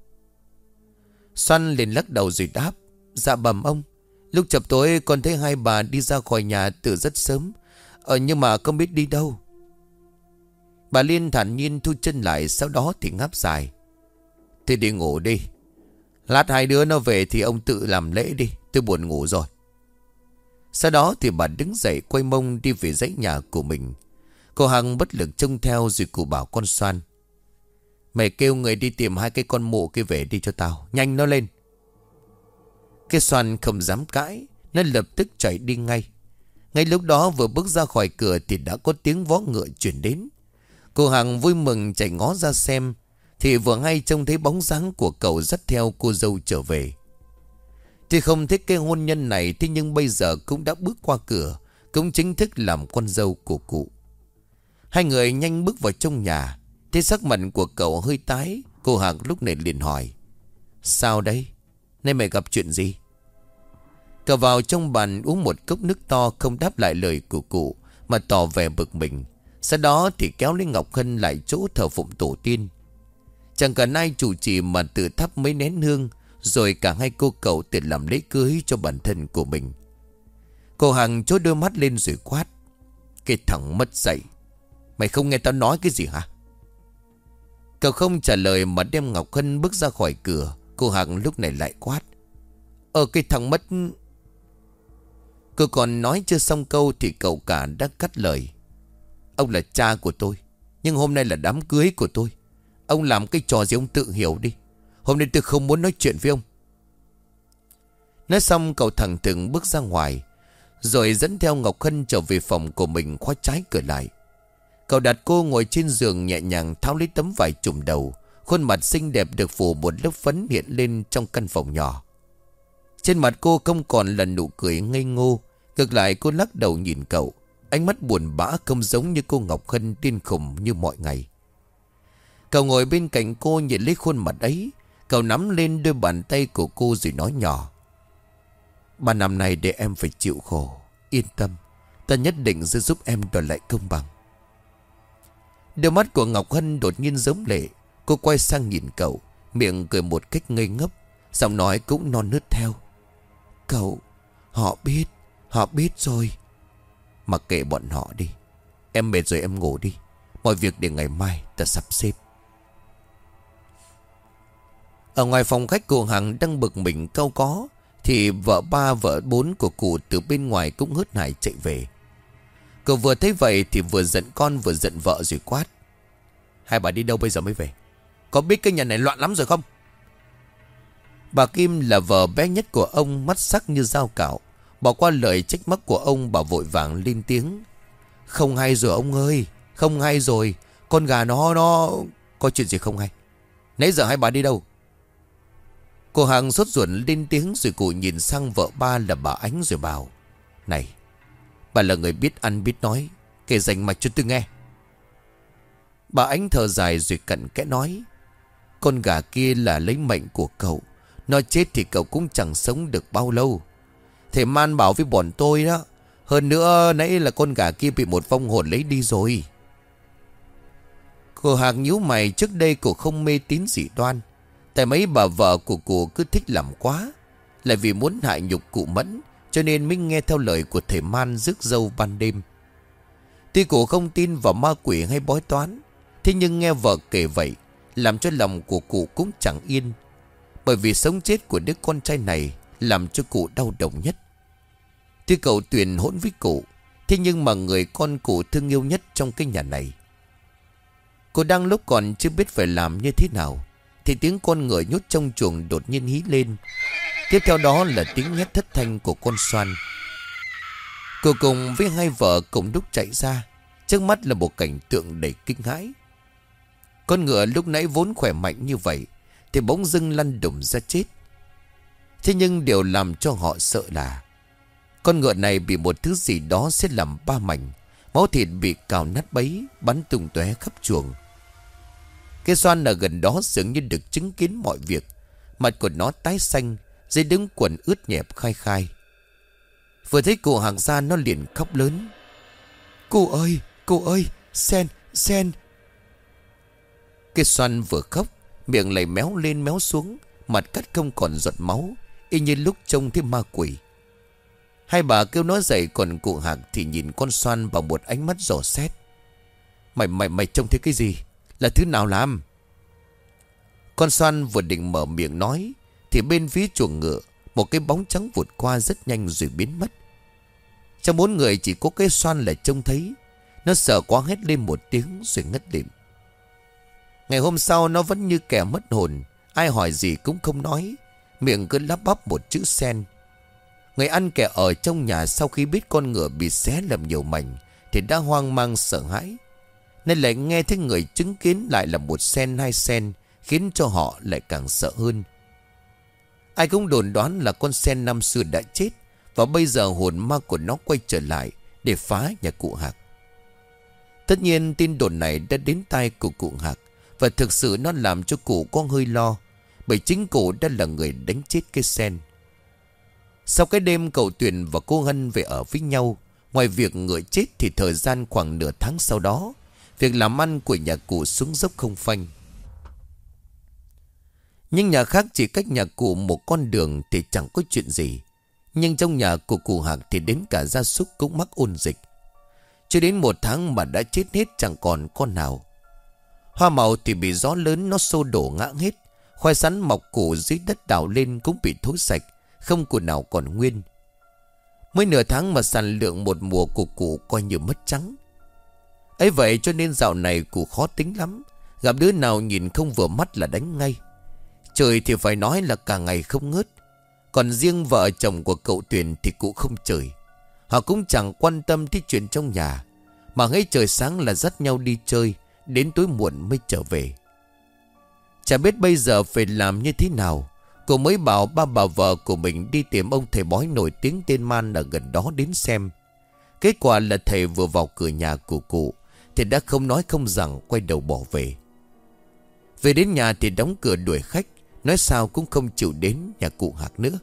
Xoan liền lắc đầu rồi đáp. Dạ bẩm ông, lúc chập tối con thấy hai bà đi ra khỏi nhà từ rất sớm, nhưng mà không biết đi đâu. Bà Liên thản nhiên thu chân lại, sau đó thì ngáp dài. Thì đi ngủ đi. Lát hai đứa nó về thì ông tự làm lễ đi. Tôi buồn ngủ rồi. Sau đó thì bà đứng dậy quay mông đi về dãy nhà của mình. Cô Hằng bất lực trông theo rồi cụ bảo con Xoan. Mày kêu người đi tìm hai cái con mụ kia về đi cho tao. Nhanh nó lên. Cái Xoan không dám cãi, nó lập tức chạy đi ngay. Ngay lúc đó vừa bước ra khỏi cửa thì đã có tiếng vó ngựa chuyển đến. Cô Hằng vui mừng chạy ngó ra xem, thì vừa ngay trông thấy bóng dáng của cậu dắt theo cô dâu trở về. Thì không thích cái hôn nhân này, thế nhưng bây giờ cũng đã bước qua cửa, cũng chính thức làm con dâu của cụ. Hai người nhanh bước vào trong nhà. Thấy sắc mặt của cậu hơi tái, cô Hằng lúc này liền hỏi. Sao đây? Nay mày gặp chuyện gì? Cậu vào trong bàn uống một cốc nước to, không đáp lại lời của cụ mà tỏ vẻ bực mình. Sau đó thì kéo lấy Ngọc Hân lại chỗ thờ phụng tổ tiên. Chẳng cần ai chủ trì mà tự thắp mấy nén hương, rồi cả hai cô cậu tự làm lễ cưới cho bản thân của mình. Cô Hằng chốt đôi mắt lên rồi quát. Cái thằng mất dạy, mày không nghe tao nói cái gì hả? Cậu không trả lời mà đem Ngọc Hân bước ra khỏi cửa. Cô Hằng lúc này lại quát. Cái thằng mất... Cô còn nói chưa xong câu thì cậu cả đã cắt lời. Ông là cha của tôi, nhưng hôm nay là đám cưới của tôi. Ông làm cái trò gì ông tự hiểu đi. Hôm nay tôi không muốn nói chuyện với ông. Nói xong cậu thẳng thừng bước ra ngoài, Rồi dẫn theo Ngọc Hân trở về phòng của mình, khóa trái cửa lại. Cậu đặt cô ngồi trên giường, nhẹ nhàng tháo lấy tấm vải trùm đầu. Khuôn mặt xinh đẹp được phủ một lớp phấn hiện lên trong căn phòng nhỏ. Trên mặt cô không còn là nụ cười ngây ngô. Ngược lại cô lắc đầu nhìn cậu. Ánh mắt buồn bã không giống như cô Ngọc Hân điên khùng như mọi ngày. Cậu ngồi bên cạnh cô nhìn lấy khuôn mặt ấy. Cậu nắm lên đôi bàn tay của cô rồi nói nhỏ: 3 năm nay để em phải chịu khổ. Yên tâm, ta nhất định sẽ giúp em đòi lại công bằng. Đôi mắt của Ngọc Hân đột nhiên rớm lệ. Cô quay sang nhìn cậu, miệng cười một cách ngây ngốc, giọng nói cũng non nớt theo: Cậu, họ biết rồi. Mặc kệ bọn họ đi. Em mệt rồi em ngủ đi. Mọi việc để ngày mai ta sắp xếp. Ở ngoài phòng khách, cô Hằng đang bực mình cau có thì vợ 3 vợ 4 của cụ từ bên ngoài cũng hớt hải chạy về. Cậu vừa thấy vậy thì vừa giận con vừa giận vợ rồi quát: Hai bà đi đâu bây giờ mới về? Có biết cái nhà này loạn lắm rồi không? Bà Kim là vợ bé nhất của ông, mắt sắc như dao cạo. Bỏ qua lời trách móc của ông, bà vội vàng lên tiếng: Không hay rồi ông ơi, không hay rồi. Con gà nó có chuyện gì không hay? Nãy giờ hai bà đi đâu? Cô Hằng sốt ruột lên tiếng, rồi cụ nhìn sang vợ 3 là bà Ánh rồi bảo: Này, bà là người biết ăn biết nói, kể rành mạch cho tôi nghe. Bà Ánh thở dài rồi cặn kẽ nói: Con gà kia là lấy mệnh của cậu. Nó chết thì cậu cũng chẳng sống được bao lâu. Thầy Man bảo với bọn tôi đó. Hơn nữa nãy là con gà kia bị một vong hồn lấy đi rồi. Cô Hằng nhíu mày. Trước đây cô không mê tín dị đoan, tại mấy bà vợ của cô cứ thích làm quá. Lại vì muốn hại nhục cụ Mẫn, cho nên mới nghe theo lời của thầy Man rước dâu ban đêm. Tuy cô không tin vào ma quỷ hay bói toán, thế nhưng nghe vợ kể vậy làm cho lòng của cụ cũng chẳng yên. Bởi vì sống chết của đứa con trai này làm cho cụ đau đầu nhất. Tuy cậu Tuyền hỗn với cụ, thế nhưng mà người con cụ thương yêu nhất trong cái nhà này. Cô đang lúc còn chưa biết phải làm như thế nào thì tiếng con ngựa nhốt trong chuồng đột nhiên hí lên. Tiếp theo đó là tiếng hét thất thanh của con Xoan. Cô cùng với hai vợ cùng đúc chạy ra. Trước mắt là một cảnh tượng đầy kinh hãi. Con ngựa lúc nãy vốn khỏe mạnh như vậy thì bỗng dưng lăn đùng ra chết. Thế nhưng điều làm cho họ sợ là con ngựa này bị một thứ gì đó xé làm 3 mảnh. Máu thịt bị cào nát bấy, bắn tung tóe khắp chuồng. Cái Xoan ở gần đó dường như được chứng kiến mọi việc. Mặt của nó tái xanh, dây đứng quần ướt nhẹp khai khai. Vừa thấy cụ Hằng ra nó liền khóc lớn: Cô ơi, Sen. Cái Xoan vừa khóc, miệng lại méo lên méo xuống, mặt cắt không còn giọt máu, y như lúc trông thấy ma quỷ. Hai bà kêu nó dậy, còn cụ Hằng thì nhìn con Xoan bằng một ánh mắt dò xét: Mày trông thấy cái gì? Là thứ nào làm? Con Xoan vừa định mở miệng nói thì bên phía chuồng ngựa một cái bóng trắng vụt qua rất nhanh rồi biến mất. Trong 4 người chỉ có cái Xoan là trông thấy. Nó sợ quá hét lên một tiếng rồi ngất lịm. Ngày hôm sau nó vẫn như kẻ mất hồn. Ai hỏi gì cũng không nói, miệng cứ lắp bắp một chữ Sen. Người ăn kẻ ở trong nhà sau khi biết con ngựa bị xé làm nhiều mảnh thì đã hoang mang sợ hãi. Nên lại nghe thấy người chứng kiến lại là 1 sen 2 sen, khiến cho họ lại càng sợ hơn. Ai cũng đồn đoán là con Sen năm xưa đã chết, và bây giờ hồn ma của nó quay trở lại để phá nhà cụ Hạc. Tất nhiên tin đồn này đã đến tai của cụ Hạc, và thực sự nó làm cho cụ có hơi lo, bởi chính cụ đã là người đánh chết cái Sen. Sau cái đêm cậu Tuyền và cô Hân về ở với nhau, ngoài việc ngựa chết thì thời gian khoảng nửa tháng sau đó, việc làm ăn của nhà cụ xuống dốc không phanh. Nhưng nhà khác chỉ cách nhà cụ một con đường thì chẳng có chuyện gì. Nhưng trong nhà của cụ Hạc thì đến cả gia súc cũng mắc ôn dịch. Chưa đến 1 tháng mà đã chết hết chẳng còn con nào. Hoa màu thì bị gió lớn nó xô đổ ngã hết. Khoai sắn mọc củ dưới đất đào lên cũng bị thối sạch, không củ nào còn nguyên. Mới nửa tháng mà sản lượng một mùa của cụ coi như mất trắng. Ấy vậy cho nên dạo này cụ khó tính lắm. Gặp đứa nào nhìn không vừa mắt là đánh ngay. Trời thì phải nói là cả ngày không ngớt. Còn riêng vợ chồng của cậu Tuyền thì cụ không chửi. Họ cũng chẳng quan tâm tới chuyện trong nhà, mà ngay trời sáng là dắt nhau đi chơi, đến tối muộn mới trở về. Chả biết bây giờ phải làm như thế nào. Cô mới bảo ba bà vợ của mình đi tìm ông thầy bói nổi tiếng tên Man ở gần đó đến xem. Kết quả là thầy vừa vào cửa nhà của cụ thì đã không nói không rằng quay đầu bỏ về. Về đến nhà thì đóng cửa đuổi khách, nói sao cũng không chịu đến nhà cụ Hạc nữa.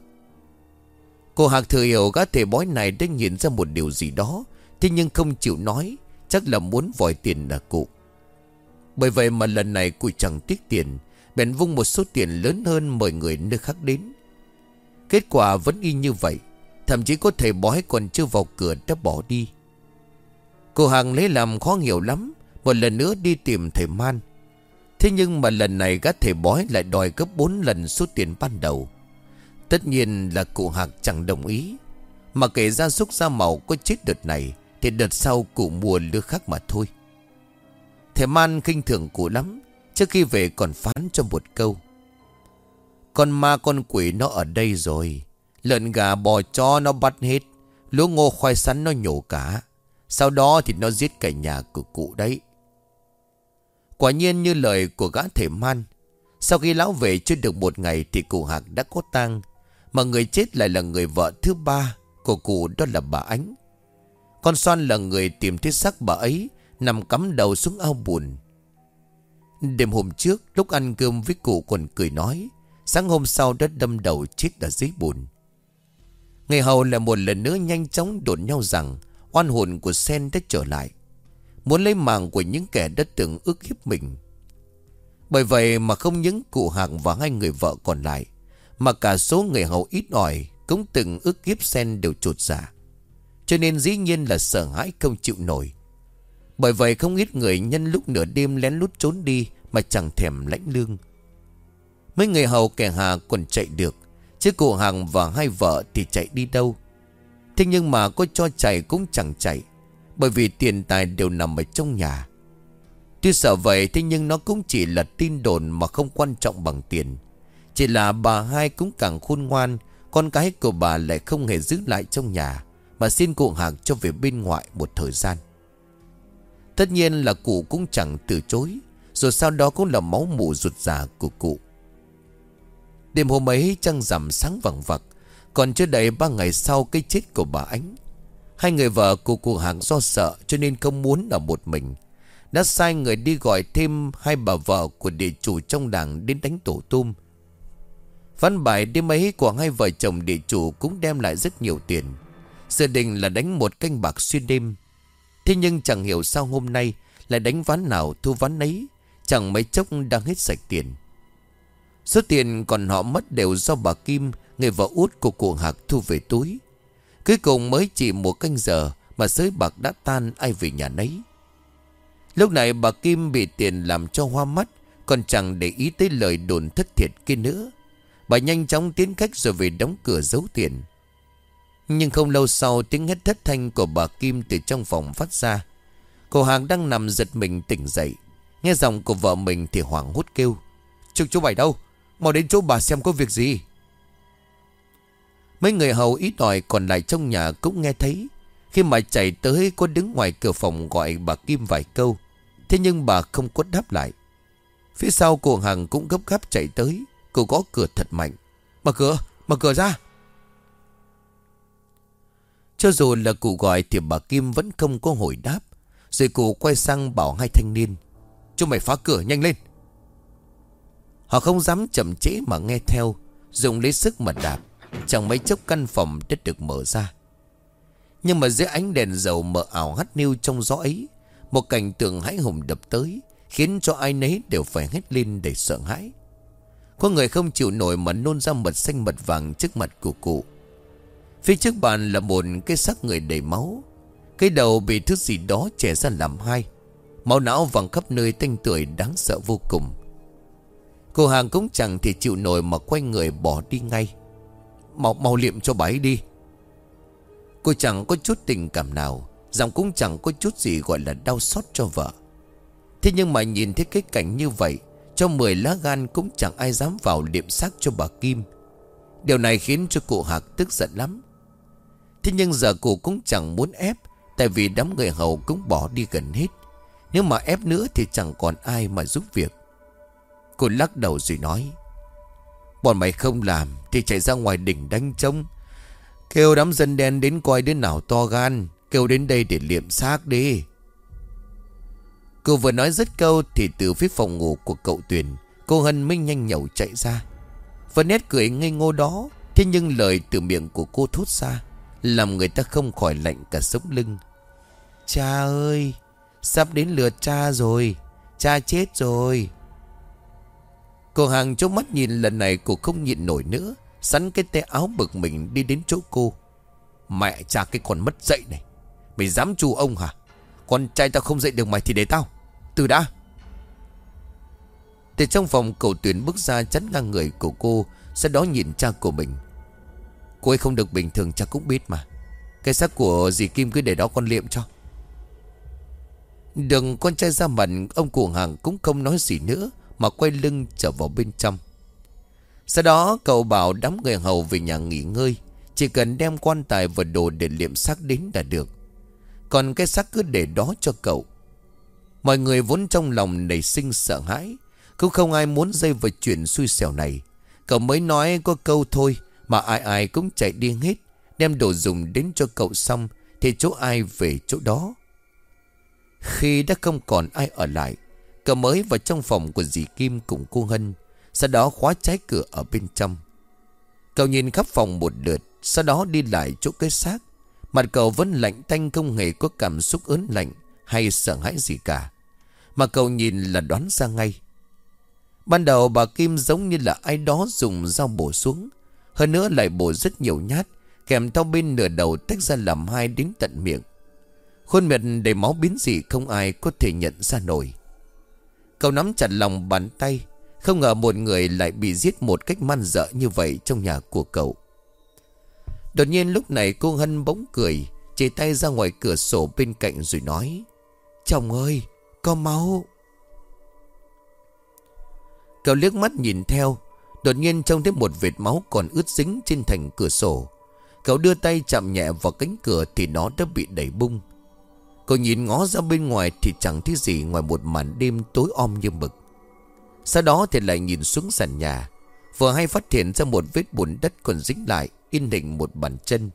Cô Hạc thừa hiểu gã thầy bói này đã nhìn ra một điều gì đó, thế nhưng không chịu nói, chắc là muốn vòi tiền là cụ. Bởi vậy mà lần này cụ chẳng tiếc tiền, bèn vung một số tiền lớn hơn mời người nơi khác đến. Kết quả vẫn y như vậy, thậm chí có thầy bói còn chưa vào cửa đã bỏ đi. Cô Hằng lấy làm khó hiểu lắm, một lần nữa đi tìm thầy Man. Thế nhưng mà lần này gã thầy bói lại đòi gấp 4 lần số tiền ban đầu. Tất nhiên là cụ Hạc chẳng đồng ý. Mà kể ra súc ra màu có chết đợt này thì đợt sau cụ mua lứa khác mà thôi. Thầy Man khinh thường cụ lắm, trước khi về còn phán cho một câu: con ma con quỷ nó ở đây rồi. Lợn gà bò chó nó bắt hết, lúa ngô khoai sắn nó nhổ cả. Sau đó thì nó giết cả nhà của cụ đấy. Quả nhiên như lời của gã thầy Man, sau khi lão về chưa được một ngày thì cụ Hạc đã có tang. Mà người chết lại là người vợ thứ ba của cụ, đó là bà Ánh. Con Xoan là người tìm thấy xác bà ấy nằm cắm đầu xuống ao bùn. Đêm hôm trước lúc ăn cơm với cụ còn cười nói, sáng hôm sau đã đâm đầu chết ở dưới bùn. Người hầu lại một lần nữa nhanh chóng đồn nhau rằng oan hồn của Sen đã trở lại, muốn lấy mạng của những kẻ đã từng ức hiếp mình. Bởi vậy mà không những cụ Hạc và hai người vợ còn lại, mà cả số người hầu ít ỏi cũng từng ức hiếp Sen đều chột dạ, cho nên dĩ nhiên là sợ hãi không chịu nổi. Bởi vậy không ít người nhân lúc nửa đêm lén lút trốn đi mà chẳng thèm lãnh lương. Mấy người hầu kẻ hà còn chạy được, chứ cụ Hằng và hai vợ thì chạy đi đâu. Thế nhưng mà có cho chạy cũng chẳng chạy, bởi vì tiền tài đều nằm ở trong nhà. Tuy sợ vậy thế nhưng nó cũng chỉ là tin đồn mà không quan trọng bằng tiền. Chỉ là bà hai cũng càng khôn ngoan, con cái của bà lại không hề giữ lại trong nhà, mà xin cụ Hạc cho về bên ngoại một thời gian. Tất nhiên là cụ cũng chẳng từ chối, rồi sau đó cũng là máu mủ ruột già của cụ. Đêm hôm ấy trăng rằm sáng vằng vặc, còn chưa đầy 3 ngày sau cái chết của bà Ánh. Hai người vợ của cụ Hạc do sợ cho nên không muốn ở một mình, đã sai người đi gọi thêm hai bà vợ của địa chủ trong làng đến đánh tổ tôm. Văn bài đêm ấy của hai vợ chồng địa chủ cũng đem lại rất nhiều tiền. Dự định là đánh một canh bạc xuyên đêm. Thế nhưng chẳng hiểu sao hôm nay lại đánh ván nào thu ván ấy, chẳng mấy chốc đang hết sạch tiền. Số tiền còn họ mất đều do bà Kim, người vợ út của cụ Hạc thu về túi. Cuối cùng mới chỉ một canh giờ mà sới bạc đã tan, ai về nhà nấy. Lúc này bà Kim bị tiền làm cho hoa mắt, còn chẳng để ý tới lời đồn thất thiệt kia nữa. Bà nhanh chóng tiến khách rồi về đóng cửa giấu tiền. Nhưng không lâu sau tiếng hét thất thanh của bà Kim từ trong phòng phát ra. Cô Hạc đang nằm giật mình tỉnh dậy, nghe giọng của vợ mình thì hoảng hốt kêu: Chú Bảy đâu? Mau đến chỗ bà xem có việc gì. Mấy người hầu ít ỏi còn lại trong nhà cũng nghe thấy. Khi mà chạy tới có đứng ngoài cửa phòng gọi bà Kim vài câu, thế nhưng bà không có đáp lại. Phía sau cô Hằng cũng gấp gáp chạy tới. Cô gõ cửa thật mạnh: Mở cửa ra. Cho dù là cụ gọi thì bà Kim vẫn không có hồi đáp. Rồi cụ quay sang bảo hai thanh niên: Chúng mày phá cửa nhanh lên. Họ không dám chậm trễ mà nghe theo, dùng lấy sức mà đạp. Chẳng mấy chốc căn phòng đã được mở ra. Nhưng mà dưới ánh đèn dầu mờ ảo hắt hiu trong gió ấy, một cảnh tượng hãi hùng đập tới, khiến cho ai nấy đều phải hét lên để sợ hãi. Có người không chịu nổi mà nôn ra mật xanh mật vàng trước mặt của cụ. Phía trước bàn là một cái xác người đầy máu. Cái đầu bị thứ gì đó chẻ ra làm hai, máu não văng khắp nơi, tanh tưởi đáng sợ vô cùng. Cô Hàng cũng chẳng thể chịu nổi mà quay người bỏ đi ngay. Mau liệm cho bà ấy đi. Cô chẳng có chút tình cảm nào, giọng cũng chẳng có chút gì gọi là đau xót cho vợ. Thế nhưng mà nhìn thấy cái cảnh như vậy, cho 10 lá gan cũng chẳng ai dám vào liệm xác cho bà Kim. Điều này khiến cho cụ Hạc tức giận lắm. Thế Thế nhưng giờ cô cũng chẳng muốn ép, tại vì đám người hầu cũng bỏ đi gần hết. Nếu mà ép nữa thì chẳng còn ai mà giúp việc. Cô lắc đầu rồi nói: bọn mày không làm thì chạy ra ngoài đỉnh đánh trống, kêu đám dân đen đến coi đứa nào to gan, kêu đến đây để liệm xác đi. Cô vừa nói dứt câu thì từ phía phòng ngủ của cậu Tuyền, cô Hân mới nhanh nhẩu chạy ra. Và nét cười ngây ngô đó, thế nhưng lời từ miệng của cô thốt ra làm người ta không khỏi lạnh cả sống lưng. Cha ơi, sắp đến lượt cha rồi, cha chết rồi. Cô Hằng chớp mắt nhìn lần này cô không nhịn nổi nữa, sắn cái tay áo bực mình đi đến chỗ cô. Mẹ cha cái con mất dạy này, mày dám trù ông hả? Con trai tao không dạy được mày thì để tao. Từ đã. Từ trong phòng cậu Tuyền bước ra chắn ngang người của cô, sau đó nhìn cha của mình. Cô ấy không được bình thường cha cũng biết mà. Cái xác của dì Kim cứ để đó con liệm cho. Đừng con trai ra mặt, ông cụ Hằng cũng không nói gì nữa mà quay lưng trở vào bên trong. Sau đó cậu bảo đám người hầu về nhà nghỉ ngơi, chỉ cần đem quan tài và đồ để liệm xác đến là được. Còn cái xác cứ để đó cho cậu. Mọi người vốn trong lòng nảy sinh sợ hãi, cũng không ai muốn dây vào chuyện xui xẻo này. Cậu mới nói có câu thôi mà ai ai cũng chạy đi hết, đem đồ dùng đến cho cậu xong thì chỗ ai về chỗ đó. Khi đã không còn ai ở lại, cậu mới vào trong phòng của dì Kim cùng cô Hân, sau đó khóa trái cửa ở bên trong. Cậu nhìn khắp phòng một lượt, sau đó đi lại chỗ cái xác. Mặt cậu vẫn lạnh tanh, không hề có cảm xúc ớn lạnh hay sợ hãi gì cả, mà cậu nhìn là đoán ra ngay. Ban đầu bà Kim giống như là ai đó dùng dao bổ xuống, hơn nữa lại bổ rất nhiều nhát, kèm theo bên nửa đầu tách ra làm hai đến tận miệng. Khuôn mặt đầy máu biến dị, không ai có thể nhận ra nổi. Cậu nắm chặt lòng bàn tay, không ngờ một người lại bị giết một cách man dợ như vậy trong nhà của cậu. Đột nhiên lúc này cô Hân bỗng cười, chỉ tay ra ngoài cửa sổ bên cạnh rồi nói: chồng ơi, có máu. Cậu liếc mắt nhìn theo, đột nhiên trông thấy một vệt máu còn ướt dính trên thành cửa sổ. Cậu đưa tay chạm nhẹ vào cánh cửa thì nó đã bị đẩy bung. Cậu nhìn ngó ra bên ngoài thì chẳng thấy gì ngoài một màn đêm tối om như mực. Sau đó thì lại nhìn xuống sàn nhà, vừa hay phát hiện ra một vết bùn đất còn dính lại, in hình một bàn chân.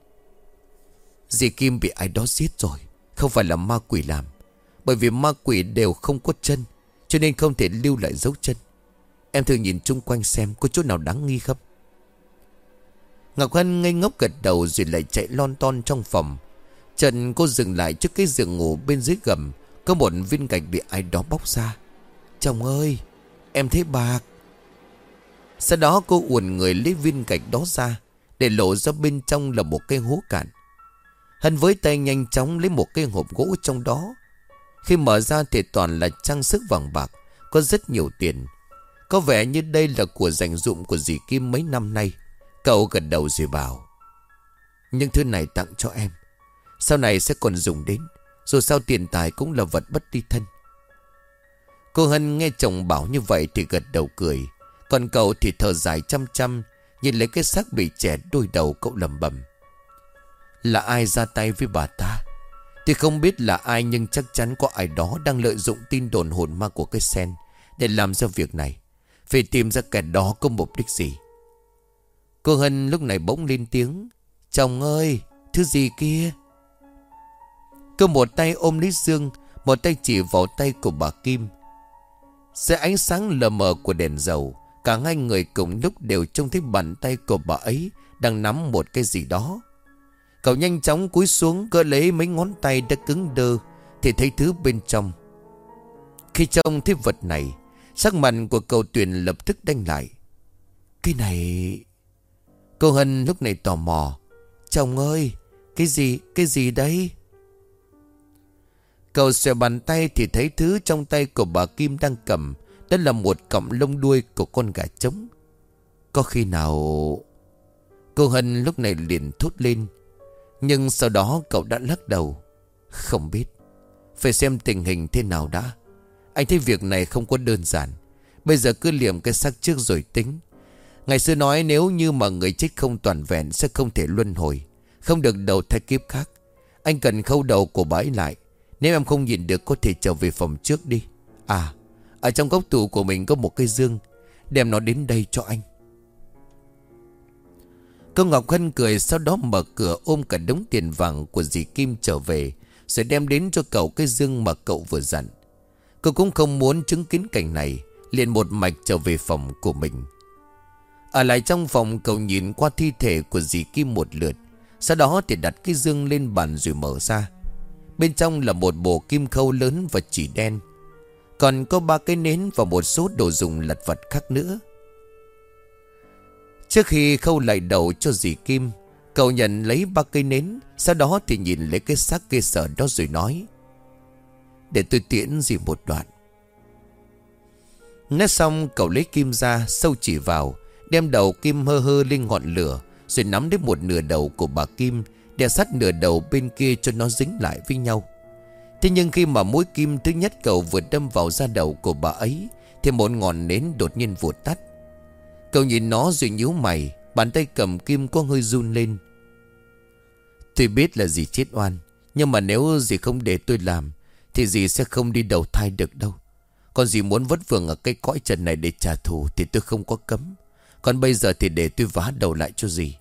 Dì Kim bị ai đó giết rồi, không phải là ma quỷ làm. Bởi vì ma quỷ đều không có chân, cho nên không thể lưu lại dấu chân. Em thử nhìn chung quanh xem có chỗ nào đáng nghi không. Ngọc Hân ngây ngốc gật đầu rồi lại chạy lon ton trong phòng. Trần cô dừng lại trước cái giường ngủ bên dưới gầm, có một viên gạch bị ai đó bóc ra. Chồng ơi, em thấy bạc. Sau đó cô uốn người lấy viên gạch đó ra, để lộ ra bên trong là một cái hố cạn. Hân với tay nhanh chóng lấy một cái hộp gỗ trong đó. Khi mở ra thì toàn là trang sức vàng bạc, có rất nhiều tiền. Có vẻ như đây là của dành dụm của dì Kim mấy năm nay. Cậu gật đầu rồi bảo: những thứ này tặng cho em, sau này sẽ còn dùng đến. Dù sao tiền tài cũng là vật bất ly thân. Cô Hân nghe chồng bảo như vậy thì gật đầu cười. Còn cậu thì thở dài chăm chăm, nhìn lấy cái xác bị chẻ đôi đầu. Cậu lẩm bẩm: là ai ra tay với bà ta? Thì không biết là ai, nhưng chắc chắn có ai đó đang lợi dụng tin đồn hồn ma của cái sen để làm ra việc này. Phải tìm ra kẻ đó có mục đích gì. Cô Hân lúc này bỗng lên tiếng: chồng ơi, thứ gì kia? Cô một tay ôm lấy Dương, một tay chỉ vào tay của bà Kim. Dưới ánh sáng lờ mờ của đèn dầu, cả hai người cùng lúc đều trông thấy bàn tay của bà ấy đang nắm một cái gì đó. Cậu nhanh chóng cúi xuống gỡ lấy mấy ngón tay đã cứng đơ thì thấy thứ bên trong. Khi trông thấy vật này, sắc mặt của cậu Tuyền lập tức đanh lại. Cái này... Cô Hân lúc này tò mò: chồng ơi, cái gì đấy? Cậu xòe bàn tay thì thấy thứ trong tay của bà Kim đang cầm, đó là một cọng lông đuôi của con gà trống. Có khi nào... Cô Hân lúc này liền thốt lên. Nhưng sau đó cậu đã lắc đầu: không biết, phải xem tình hình thế nào đã. Anh thấy việc này không có đơn giản. Bây giờ cứ liệm cái xác trước rồi tính. Ngày xưa nói nếu như mà người chết không toàn vẹn sẽ không thể luân hồi. Không được đầu thai kiếp khác. Anh cần khâu đầu của bà ấy lại. Nếu em không nhìn được có thể trở về phòng trước đi. À, ở trong góc tủ của mình có một cây dương. Đem nó đến đây cho anh. Cô Ngọc Hân cười, sau đó mở cửa ôm cả đống tiền vàng của dì Kim trở về, rồi đem đến cho cậu cái dương mà cậu vừa dặn. Cô cũng không muốn chứng kiến cảnh này, liền một mạch trở về phòng của mình. Ở lại trong phòng, cậu nhìn qua thi thể của dì Kim một lượt, sau đó thì đặt cái dương lên bàn rồi mở ra. Bên trong là một bộ kim khâu lớn và chỉ đen, còn có 3 cái nến và một số đồ dùng lặt vặt khác nữa. Trước khi khâu lại đầu cho dì Kim, cậu nhận lấy 3 cây nến, sau đó thì nhìn lấy cái xác kê sở đó rồi nói: để tôi tiễn dì một đoạn. Nói xong cậu lấy kim ra, sâu chỉ vào, đem đầu kim hơ hơ lên ngọn lửa, rồi nắm đến một nửa đầu của bà Kim, đè sát nửa đầu bên kia cho nó dính lại với nhau. Thế nhưng khi mà mũi kim thứ nhất cậu vừa đâm vào da đầu của bà ấy, thì một ngọn nến đột nhiên vụt tắt. Cậu nhìn nó rồi nhíu mày, bàn tay cầm kim có hơi run lên. Tôi biết là dì chết oan, nhưng mà nếu dì không để tôi làm thì dì sẽ không đi đầu thai được đâu. Còn dì muốn vất vưởng ở cái cõi trần này để trả thù thì tôi không có cấm. Còn bây giờ thì để tôi vá đầu lại cho dì.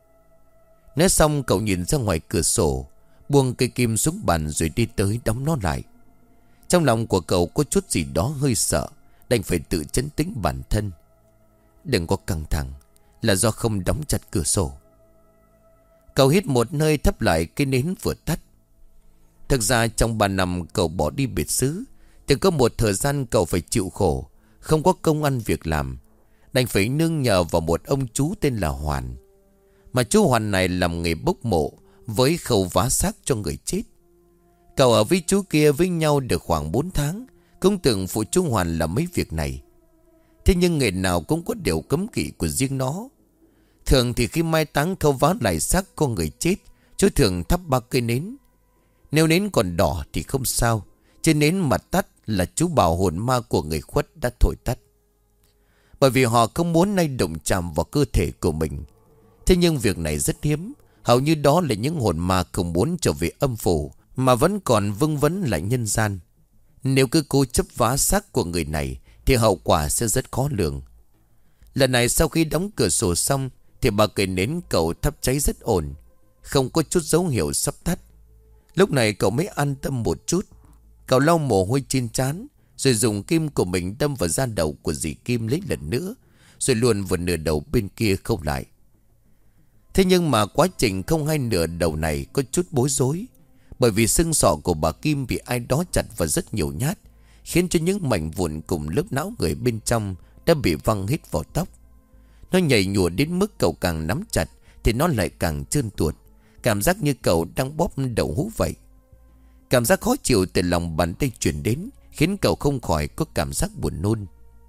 Nói xong cậu nhìn ra ngoài cửa sổ, buông cây kim xuống bàn rồi đi tới đóng nó lại. Trong lòng của cậu có chút gì đó hơi sợ, đành phải tự trấn tĩnh bản thân. Đừng có căng thẳng, là do không đóng chặt cửa sổ. Cậu hít một hơi thắp lại cái nến vừa tắt. Thực ra trong 3 năm cậu bỏ đi biệt xứ, thì có một thời gian cậu phải chịu khổ, không có công ăn việc làm, đành phải nương nhờ vào một ông chú tên là Hoàn. Mà chú Hoàn này làm nghề bốc mộ với khâu vá xác cho người chết. Cậu ở với chú kia với nhau được khoảng 4 tháng, cũng tưởng phụ chú Hoàn làm mấy việc này. Thế nhưng nghề nào cũng có điều cấm kỵ của riêng nó. Thường thì khi mai táng khâu vá lại xác con người chết, chú thường thắp 3 cây nến. Nếu nến còn đỏ thì không sao, trên nến mặt tắt là chú bảo hồn ma của người khuất đã thổi tắt. Bởi vì họ không muốn nay động chạm vào cơ thể của mình. Thế nhưng việc này rất hiếm, hầu như đó là những hồn ma không muốn trở về âm phủ mà vẫn còn vương vấn lại nhân gian. Nếu cứ cố chấp vá xác của người này thì hậu quả sẽ rất khó lường. Lần này sau khi đóng cửa sổ xong thì bà cây nến cậu thắp cháy rất ổn, không có chút dấu hiệu sắp tắt. Lúc này cậu mới an tâm một chút. Cậu lau mồ hôi trên trán, rồi dùng kim của mình đâm vào da đầu của dì Kim lấy lần nữa, rồi luồn vào nửa đầu bên kia khâu lại. Thế nhưng mà quá trình không hai nửa đầu này có chút bối rối, bởi vì xương sọ của bà Kim bị ai đó chặt vào rất nhiều nhát, khiến cho những mảnh vụn cùng lớp não người bên trong đã bị văng hết vào tóc. Nó nhảy nhùa đến mức cậu càng nắm chặt thì nó lại càng trơn tuột, cảm giác như cậu đang bóp đậu hũ vậy. Cảm giác khó chịu từ lòng bàn tay truyền đến, khiến cậu không khỏi có cảm giác buồn nôn.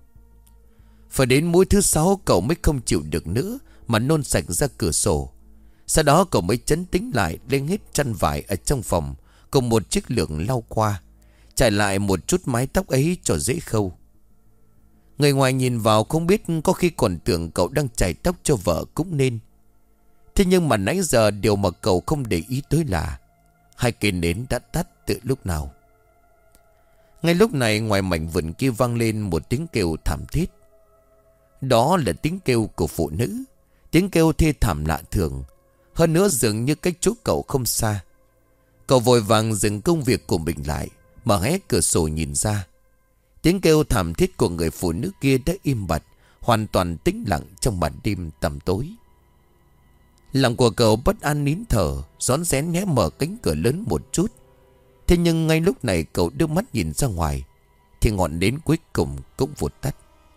Phải đến mũi thứ 6 cậu mới không chịu được nữa mà nôn sạch ra cửa sổ. Sau đó cậu mới trấn tĩnh lại, lên hết chăn vải ở trong phòng cùng một chiếc lược lau qua, trải lại một chút mái tóc ấy cho dễ khâu. Người ngoài nhìn vào không biết, có khi còn tưởng cậu đang chải tóc cho vợ cũng nên. Thế nhưng mà nãy giờ điều mà cậu không để ý tới là 2 cây nến đã tắt từ lúc nào. Ngay lúc này ngoài mảnh vườn kia vang lên một tiếng kêu thảm thiết. Đó là tiếng kêu của phụ nữ, tiếng kêu thê thảm lạ thường. Hơn nữa dường như cách chỗ cậu không xa. Cậu vội vàng dừng công việc của mình lại, mở hé cửa sổ nhìn ra. Tiếng kêu thảm thiết của người phụ nữ kia đã im bặt, hoàn toàn tĩnh lặng trong màn đêm tăm tối. Lòng của cậu bất an nín thở, rón rén hé mở cánh cửa lớn một chút. Thế nhưng ngay lúc này cậu đưa mắt nhìn ra ngoài, thì ngọn nến cuối cùng cũng vụt tắt.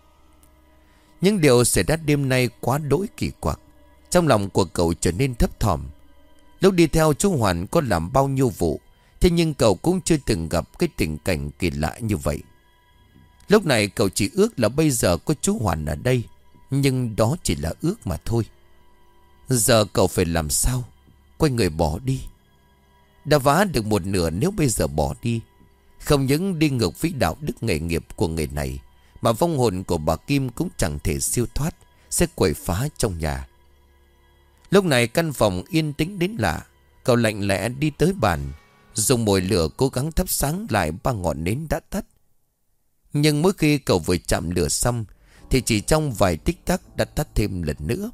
Những điều xảy ra đêm nay quá đỗi kỳ quặc. Trong lòng của cậu trở nên thấp thỏm. Lúc đi theo chú Hoàn có làm bao nhiêu vụ, thế nhưng cậu cũng chưa từng gặp cái tình cảnh kỳ lạ như vậy. Lúc này cậu chỉ ước là bây giờ có chú Hoàn ở đây, nhưng đó chỉ là ước mà thôi. Giờ cậu phải làm sao? Quay người bỏ đi. Đã vá được một nửa, nếu bây giờ bỏ đi, không những đi ngược với đạo đức nghề nghiệp của người này, mà vong hồn của bà Kim cũng chẳng thể siêu thoát, sẽ quậy phá trong nhà. Lúc này căn phòng yên tĩnh đến lạ. Cậu lạnh lẽ đi tới bàn, dùng mồi lửa cố gắng thắp sáng lại ba ngọn nến đã tắt. Nhưng mỗi khi cậu vừa chạm lửa xong thì chỉ trong vài tích tắc đã tắt thêm lần nữa.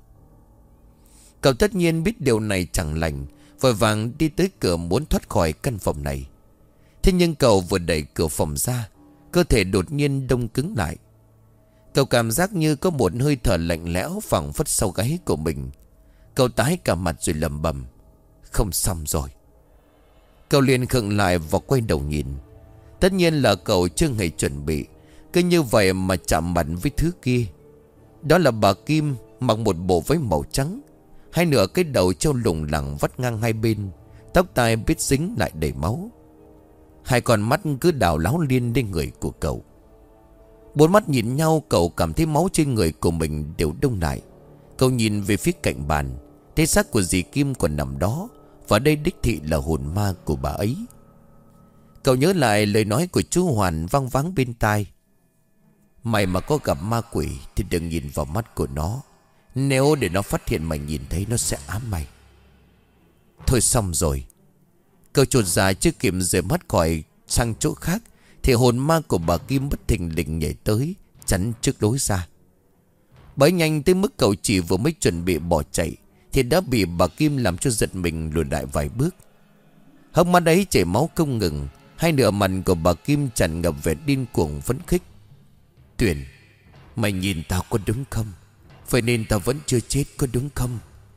Cậu tất nhiên biết điều này chẳng lành, vội vàng đi tới cửa muốn thoát khỏi căn phòng này. Thế nhưng cậu vừa đẩy cửa phòng ra, cơ thể đột nhiên đông cứng lại. Cậu cảm giác như có một hơi thở lạnh lẽo phảng phất sau gáy của mình. Cậu tái cả mặt rồi lẩm bẩm: không xong rồi. Cậu liền khựng lại và quay đầu nhìn. Tất nhiên là cậu chưa hề chuẩn bị, cứ như vậy mà chạm mặt với thứ kia. Đó là bà Kim mặc một bộ váy màu trắng, hai nửa cái đầu trâu lủng lẳng vắt ngang hai bên, tóc tai bết dính lại đầy máu. Hai con mắt cứ đảo láo liên lên người của cậu. Bốn mắt nhìn nhau, cậu cảm thấy máu trên người của mình đều đông lại. Cậu nhìn về phía cạnh bàn, thấy xác của dì Kim còn nằm đó, và đây đích thị là hồn ma của bà ấy. Cậu nhớ lại lời nói của chú Hoàn vang vắng bên tai: mày mà có gặp ma quỷ thì đừng nhìn vào mắt của nó. Nếu để nó phát hiện mày nhìn thấy, nó sẽ ám mày. Thôi xong rồi. Cậu chột dạ chưa kịp rời mắt khỏi sang chỗ khác thì hồn ma của bà Kim bất thình lình nhảy tới, chắn trước lối ra. Bấy nhanh tới mức cậu chỉ vừa mới chuẩn bị bỏ chạy thì đã bị bà Kim làm cho giật mình lùi lại vài bước. Hốc mắt ấy chảy máu không ngừng, hai nửa mặt của bà Kim tràn ngập vẻ điên cuồng phấn khích. Tuyền, mày nhìn tao có đúng không? Vậy nên tao vẫn chưa chết có đúng không?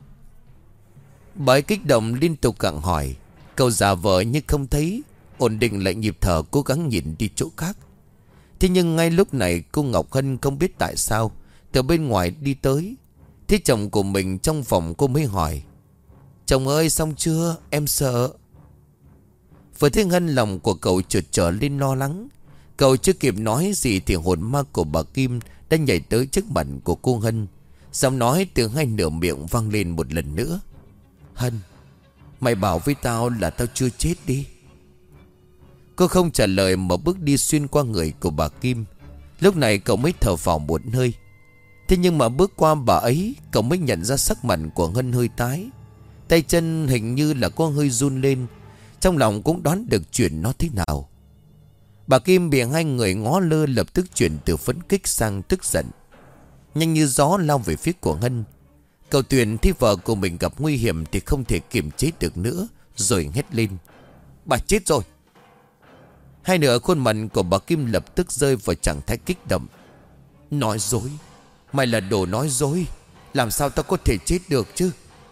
Bà ấy kích động liên tục gặng hỏi. Cậu giả vờ như không thấy, ổn định lại nhịp thở, cố gắng nhìn đi chỗ khác. Thế nhưng ngay lúc này cô Ngọc Hân không biết tại sao từ bên ngoài đi tới. Thế chồng của mình trong phòng, cô mới hỏi: chồng ơi, xong chưa? Em sợ. Vừa thấy Hân, lòng của cậu chợt trở lên lo lắng. Cậu chưa kịp nói gì thì hồn ma của bà Kim đã nhảy tới trước mặt của cô Hân. Giọng nói từ hai nửa miệng vang lên một lần nữa: Hân, mày bảo với tao là tao chưa chết đi. Cô không trả lời mà bước đi xuyên qua người của bà Kim. Lúc này cậu mới thở phào một hơi. Thế nhưng mà bước qua bà ấy, cậu mới nhận ra sắc mặt của Hân hơi tái, tay chân hình như là có hơi run lên. Trong lòng cũng đoán được chuyện nó thế nào. Bà Kim bị hai người ngó lơ, lập tức chuyển từ phấn khích sang tức giận, nhanh như gió lao về phía của Hân. Cậu Tuyền thấy vợ của mình gặp nguy hiểm thì không thể kiềm chế được nữa, rồi hét lên: bà chết rồi! Hai nửa khuôn mặt của bà Kim lập tức rơi vào trạng thái kích động. Nói dối! Mày là đồ nói dối! Làm sao tao có thể chết được chứ?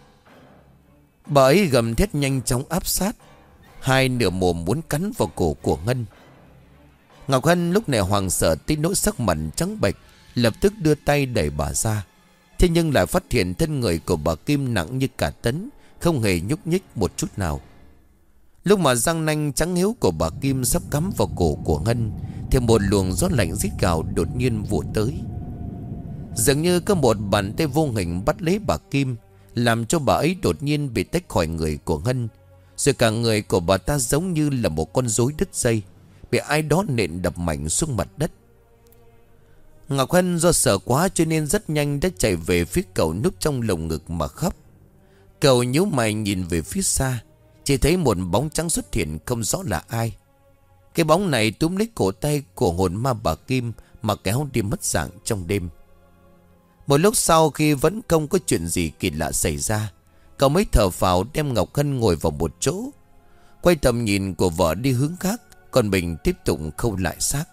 Bà ấy gầm thét nhanh chóng áp sát, hai nửa mồm muốn cắn vào cổ của Hân. Ngọc Hân lúc này hoảng sợ tới nỗi sắc mặt trắng bệch, lập tức đưa tay đẩy bà ra. Thế nhưng lại phát hiện thân người của bà Kim nặng như cả tấn, không hề nhúc nhích một chút nào. Lúc mà răng nanh trắng hiếu của bà Kim sắp cắm vào cổ của Hân thì một luồng gió lạnh rít gào đột nhiên vụt tới. Dường như có một bàn tay vô hình bắt lấy bà Kim, làm cho bà ấy đột nhiên bị tách khỏi người của Hân. Rồi cả người của bà ta giống như là một con rối đứt dây, bị ai đó nện đập mạnh xuống mặt đất. Ngọc Hân do sợ quá cho nên rất nhanh đã chạy về phía cậu núp trong lồng ngực mà khóc. Cậu nhíu mày nhìn về phía xa, chỉ thấy một bóng trắng xuất hiện không rõ là ai. Cái bóng này túm lấy cổ tay của hồn ma bà Kim mà kéo đi mất dạng trong đêm. Một lúc sau, khi vẫn không có chuyện gì kỳ lạ xảy ra, cậu mới thở phào đem Ngọc Hân ngồi vào một chỗ, quay tầm nhìn của vợ đi hướng khác, còn mình tiếp tục khâu lại xác.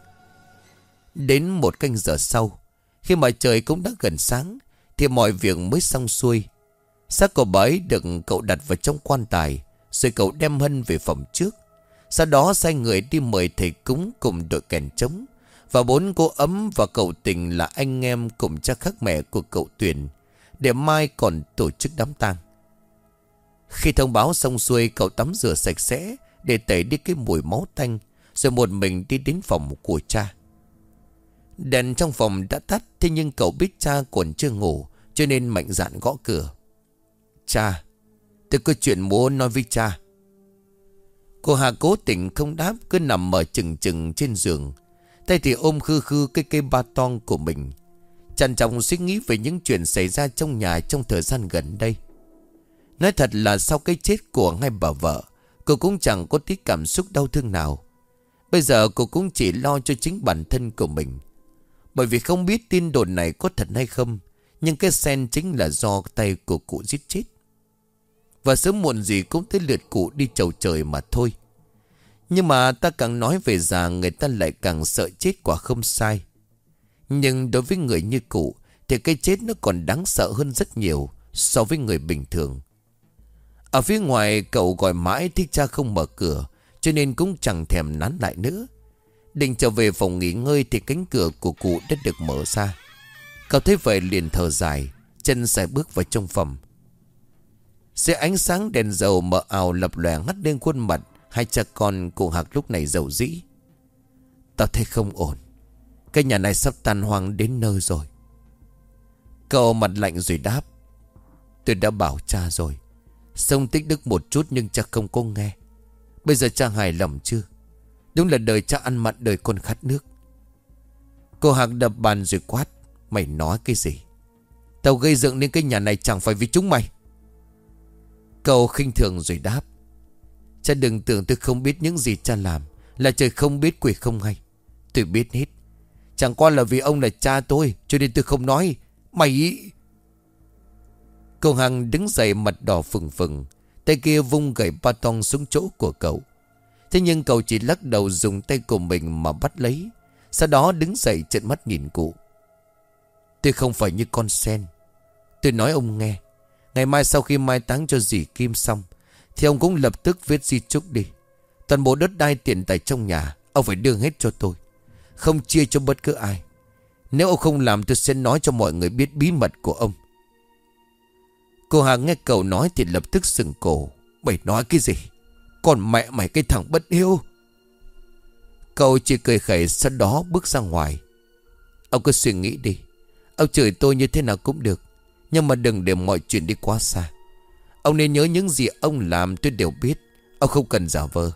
Đến một canh giờ sau, khi mà trời cũng đã gần sáng, thì mọi việc mới xong xuôi. Xác của bà ấy được cậu đặt vào trong quan tài, rồi cậu đem Hân về phòng trước. Sau đó sai người đi mời thầy cúng cùng đội kèn trống, và 4 cô Ấm và cậu Tình là anh em cùng cha khác mẹ của cậu Tuyền, để mai còn tổ chức đám tang. Khi thông báo xong xuôi, cậu tắm rửa sạch sẽ để tẩy đi cái mùi máu tanh, rồi một mình đi đến phòng của cha. Đèn trong phòng đã tắt, thế nhưng cậu biết cha còn chưa ngủ, cho nên mạnh dạn gõ cửa. Cha, tôi có chuyện muốn nói với cha. Cô Hà cố tình không đáp, cứ nằm mở chừng chừng trên giường, tay thì ôm khư khư cái cây ba tong của mình, trằn trọc suy nghĩ về những chuyện xảy ra trong nhà trong thời gian gần đây. Nói thật là sau cái chết của hai bà vợ, cô cũng chẳng có tí cảm xúc đau thương nào. Bây giờ cô cũng chỉ lo cho chính bản thân của mình. Bởi vì không biết tin đồn này có thật hay không, nhưng cái sen chính là do tay của cụ giết chết. Và sớm muộn gì cũng tới lượt cụ đi chầu trời mà thôi. Nhưng mà ta càng nói về già, người ta lại càng sợ chết quả không sai. Nhưng đối với người như cụ thì cái chết nó còn đáng sợ hơn rất nhiều so với người bình thường. Ở phía ngoài cậu gọi mãi thì cha không mở cửa, cho nên cũng chẳng thèm nán lại nữa. Định trở về phòng nghỉ ngơi thì cánh cửa của cụ đã được mở ra. Cậu thấy vậy liền thở dài, chân sải bước vào trong phòng. Dưới ánh sáng đèn dầu mờ ảo lập lòe ngắt lên khuôn mặt hai cha con cụ Hạc lúc này dầu dĩ. Tao thấy không ổn. Cái nhà này sắp tan hoang đến nơi rồi. Cậu mặt lạnh rồi đáp. Tôi đã bảo cha rồi. Sống tích đức một chút nhưng cha không có nghe. Bây giờ cha hài lòng chưa? Đúng là đời cha ăn mặn đời con khát nước. Cô Hạc đập bàn rồi quát. Mày nói cái gì? Tao gây dựng nên cái nhà này chẳng phải vì chúng mày. Cậu khinh thường rồi đáp. Cha đừng tưởng tôi không biết những gì cha làm. Là trời không biết quỷ không hay. Tôi biết hết. Chẳng qua là vì ông là cha tôi, cho nên tôi không nói. Mày... Cô Hằng đứng dậy mặt đỏ phừng phừng, tay kia vung gậy ba tong xuống chỗ của cậu. Thế nhưng cậu chỉ lắc đầu dùng tay của mình mà bắt lấy. Sau đó đứng dậy trợn mắt nhìn cụ. Tôi không phải như con sen. Tôi nói ông nghe. Ngày mai sau khi mai táng cho dì Kim xong thì ông cũng lập tức viết di chúc đi. Toàn bộ đất đai tiền tài trong nhà ông phải đưa hết cho tôi, không chia cho bất cứ ai. Nếu ông không làm tôi sẽ nói cho mọi người biết bí mật của ông. Cô Hà nghe cậu nói thì lập tức sừng cổ. Mày nói cái gì? Còn mẹ mày cái thằng bất hiếu. Cậu chỉ cười khẩy, sau đó bước ra ngoài. Ông cứ suy nghĩ đi. Ông chửi tôi như thế nào cũng được, nhưng mà đừng để mọi chuyện đi quá xa. Ông nên nhớ những gì ông làm tôi đều biết. Ông không cần giả vờ.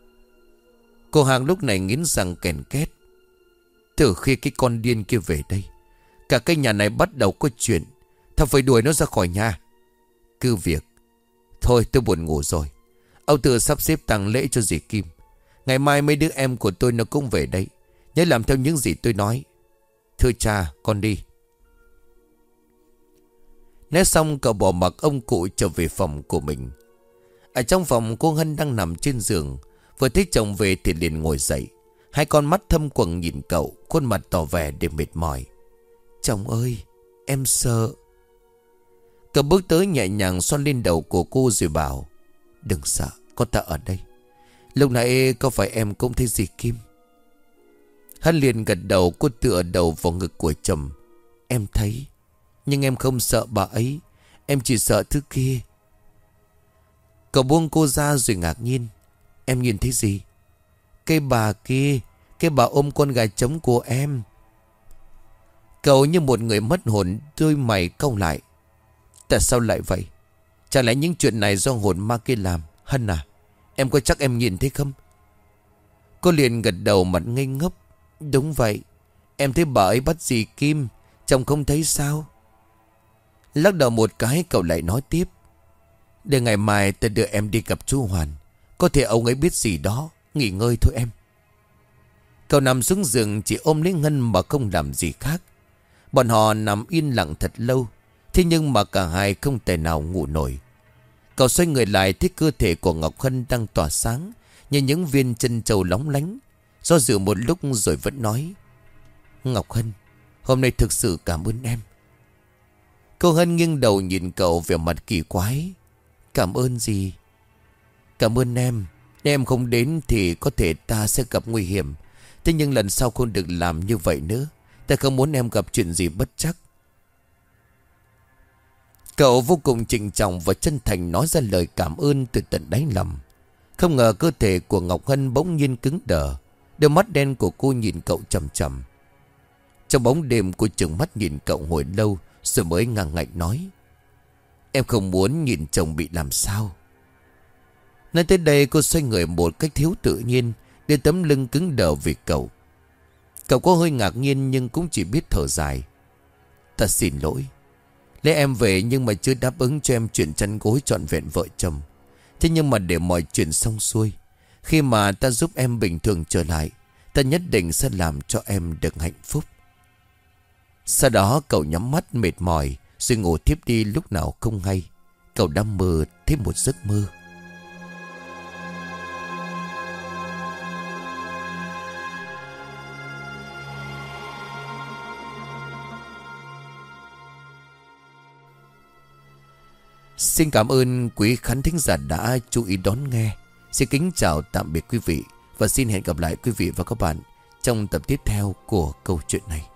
Cô Hàng lúc này nghiến răng kèn két. Từ khi cái con điên kia về đây, cả cái nhà này bắt đầu có chuyện. Thằng phải đuổi nó ra khỏi nhà. Cứ việc. Thôi tôi buồn ngủ rồi. Ông tự sắp xếp tang lễ cho dì Kim. Ngày mai mấy đứa em của tôi nó cũng về đây. Nhớ làm theo những gì tôi nói. Thưa cha, con đi. Nói xong cậu bỏ mặc ông cụ trở về phòng của mình. Ở trong phòng cô Hân đang nằm trên giường. Vừa thấy chồng về thì liền ngồi dậy. Hai con mắt thâm quầng nhìn cậu, khuôn mặt tỏ vẻ để mệt mỏi. Chồng ơi, em sợ. Cậu bước tới nhẹ nhàng xoa lên đầu của cô rồi bảo. Đừng sợ, có ta ở đây. Lúc nãy có phải em cũng thấy dì Kim? Hân liền gật đầu, cô tựa đầu vào ngực của chồng. Em thấy, nhưng em không sợ bà ấy. Em chỉ sợ thứ kia. Cậu buông cô ra rồi ngạc nhiên. Em nhìn thấy gì? Cái bà kia, cái bà ôm con gà trống của em. Cậu như một người mất hồn, đôi mày cau lại. Tại sao lại vậy? Chẳng lẽ những chuyện này do hồn ma kia làm? Hân à, em có chắc em nhìn thấy không? Cô liền gật đầu mặt ngây ngốc. Đúng vậy, em thấy bà ấy bắt dì Kim. Chồng không thấy sao? Lắc đầu một cái cậu lại nói tiếp. Để ngày mai ta đưa em đi gặp chú Hoàn. Có thể ông ấy biết gì đó. Nghỉ ngơi thôi em. Cậu nằm xuống giường chỉ ôm lấy Ngân mà không làm gì khác. Bọn họ nằm yên lặng thật lâu. Thế nhưng mà cả hai không thể nào ngủ nổi. Cậu xoay người lại thấy cơ thể của Ngọc Hân đang tỏa sáng như những viên chân châu lóng lánh. Do dự một lúc rồi vẫn nói. Ngọc Hân, hôm nay thực sự cảm ơn em. Cô Hân nghiêng đầu nhìn cậu vẻ mặt kỳ quái. Cảm ơn gì? Cảm ơn em. Nếu em không đến thì có thể ta sẽ gặp nguy hiểm. Thế nhưng lần sau không được làm như vậy nữa. Ta không muốn em gặp chuyện gì bất trắc. Cậu vô cùng trịnh trọng và chân thành nói ra lời cảm ơn từ tận đáy lòng. Không ngờ cơ thể của Ngọc Hân bỗng nhiên cứng đờ. Đôi mắt đen của cô nhìn cậu chằm chằm. Trong bóng đêm cô trừng mắt nhìn cậu hồi lâu rồi mới ngang ngạnh nói. Em không muốn nhìn chồng bị làm sao. Nói tới đây cô xoay người một cách thiếu tự nhiên, đưa tấm lưng cứng đờ về cậu. Cậu có hơi ngạc nhiên nhưng cũng chỉ biết thở dài. Ta xin lỗi. Lấy em về nhưng mà chưa đáp ứng cho em chuyện chăn gối trọn vẹn vợ chồng. Thế nhưng mà để mọi chuyện xong xuôi, khi mà ta giúp em bình thường trở lại, ta nhất định sẽ làm cho em được hạnh phúc. Sau đó cậu nhắm mắt mệt mỏi rồi ngủ thiếp đi lúc nào không hay. Cậu đã mơ thêm một giấc mơ. Xin cảm ơn quý khán thính giả đã chú ý đón nghe. Xin kính chào tạm biệt quý vị và xin hẹn gặp lại quý vị và các bạn trong tập tiếp theo của câu chuyện này.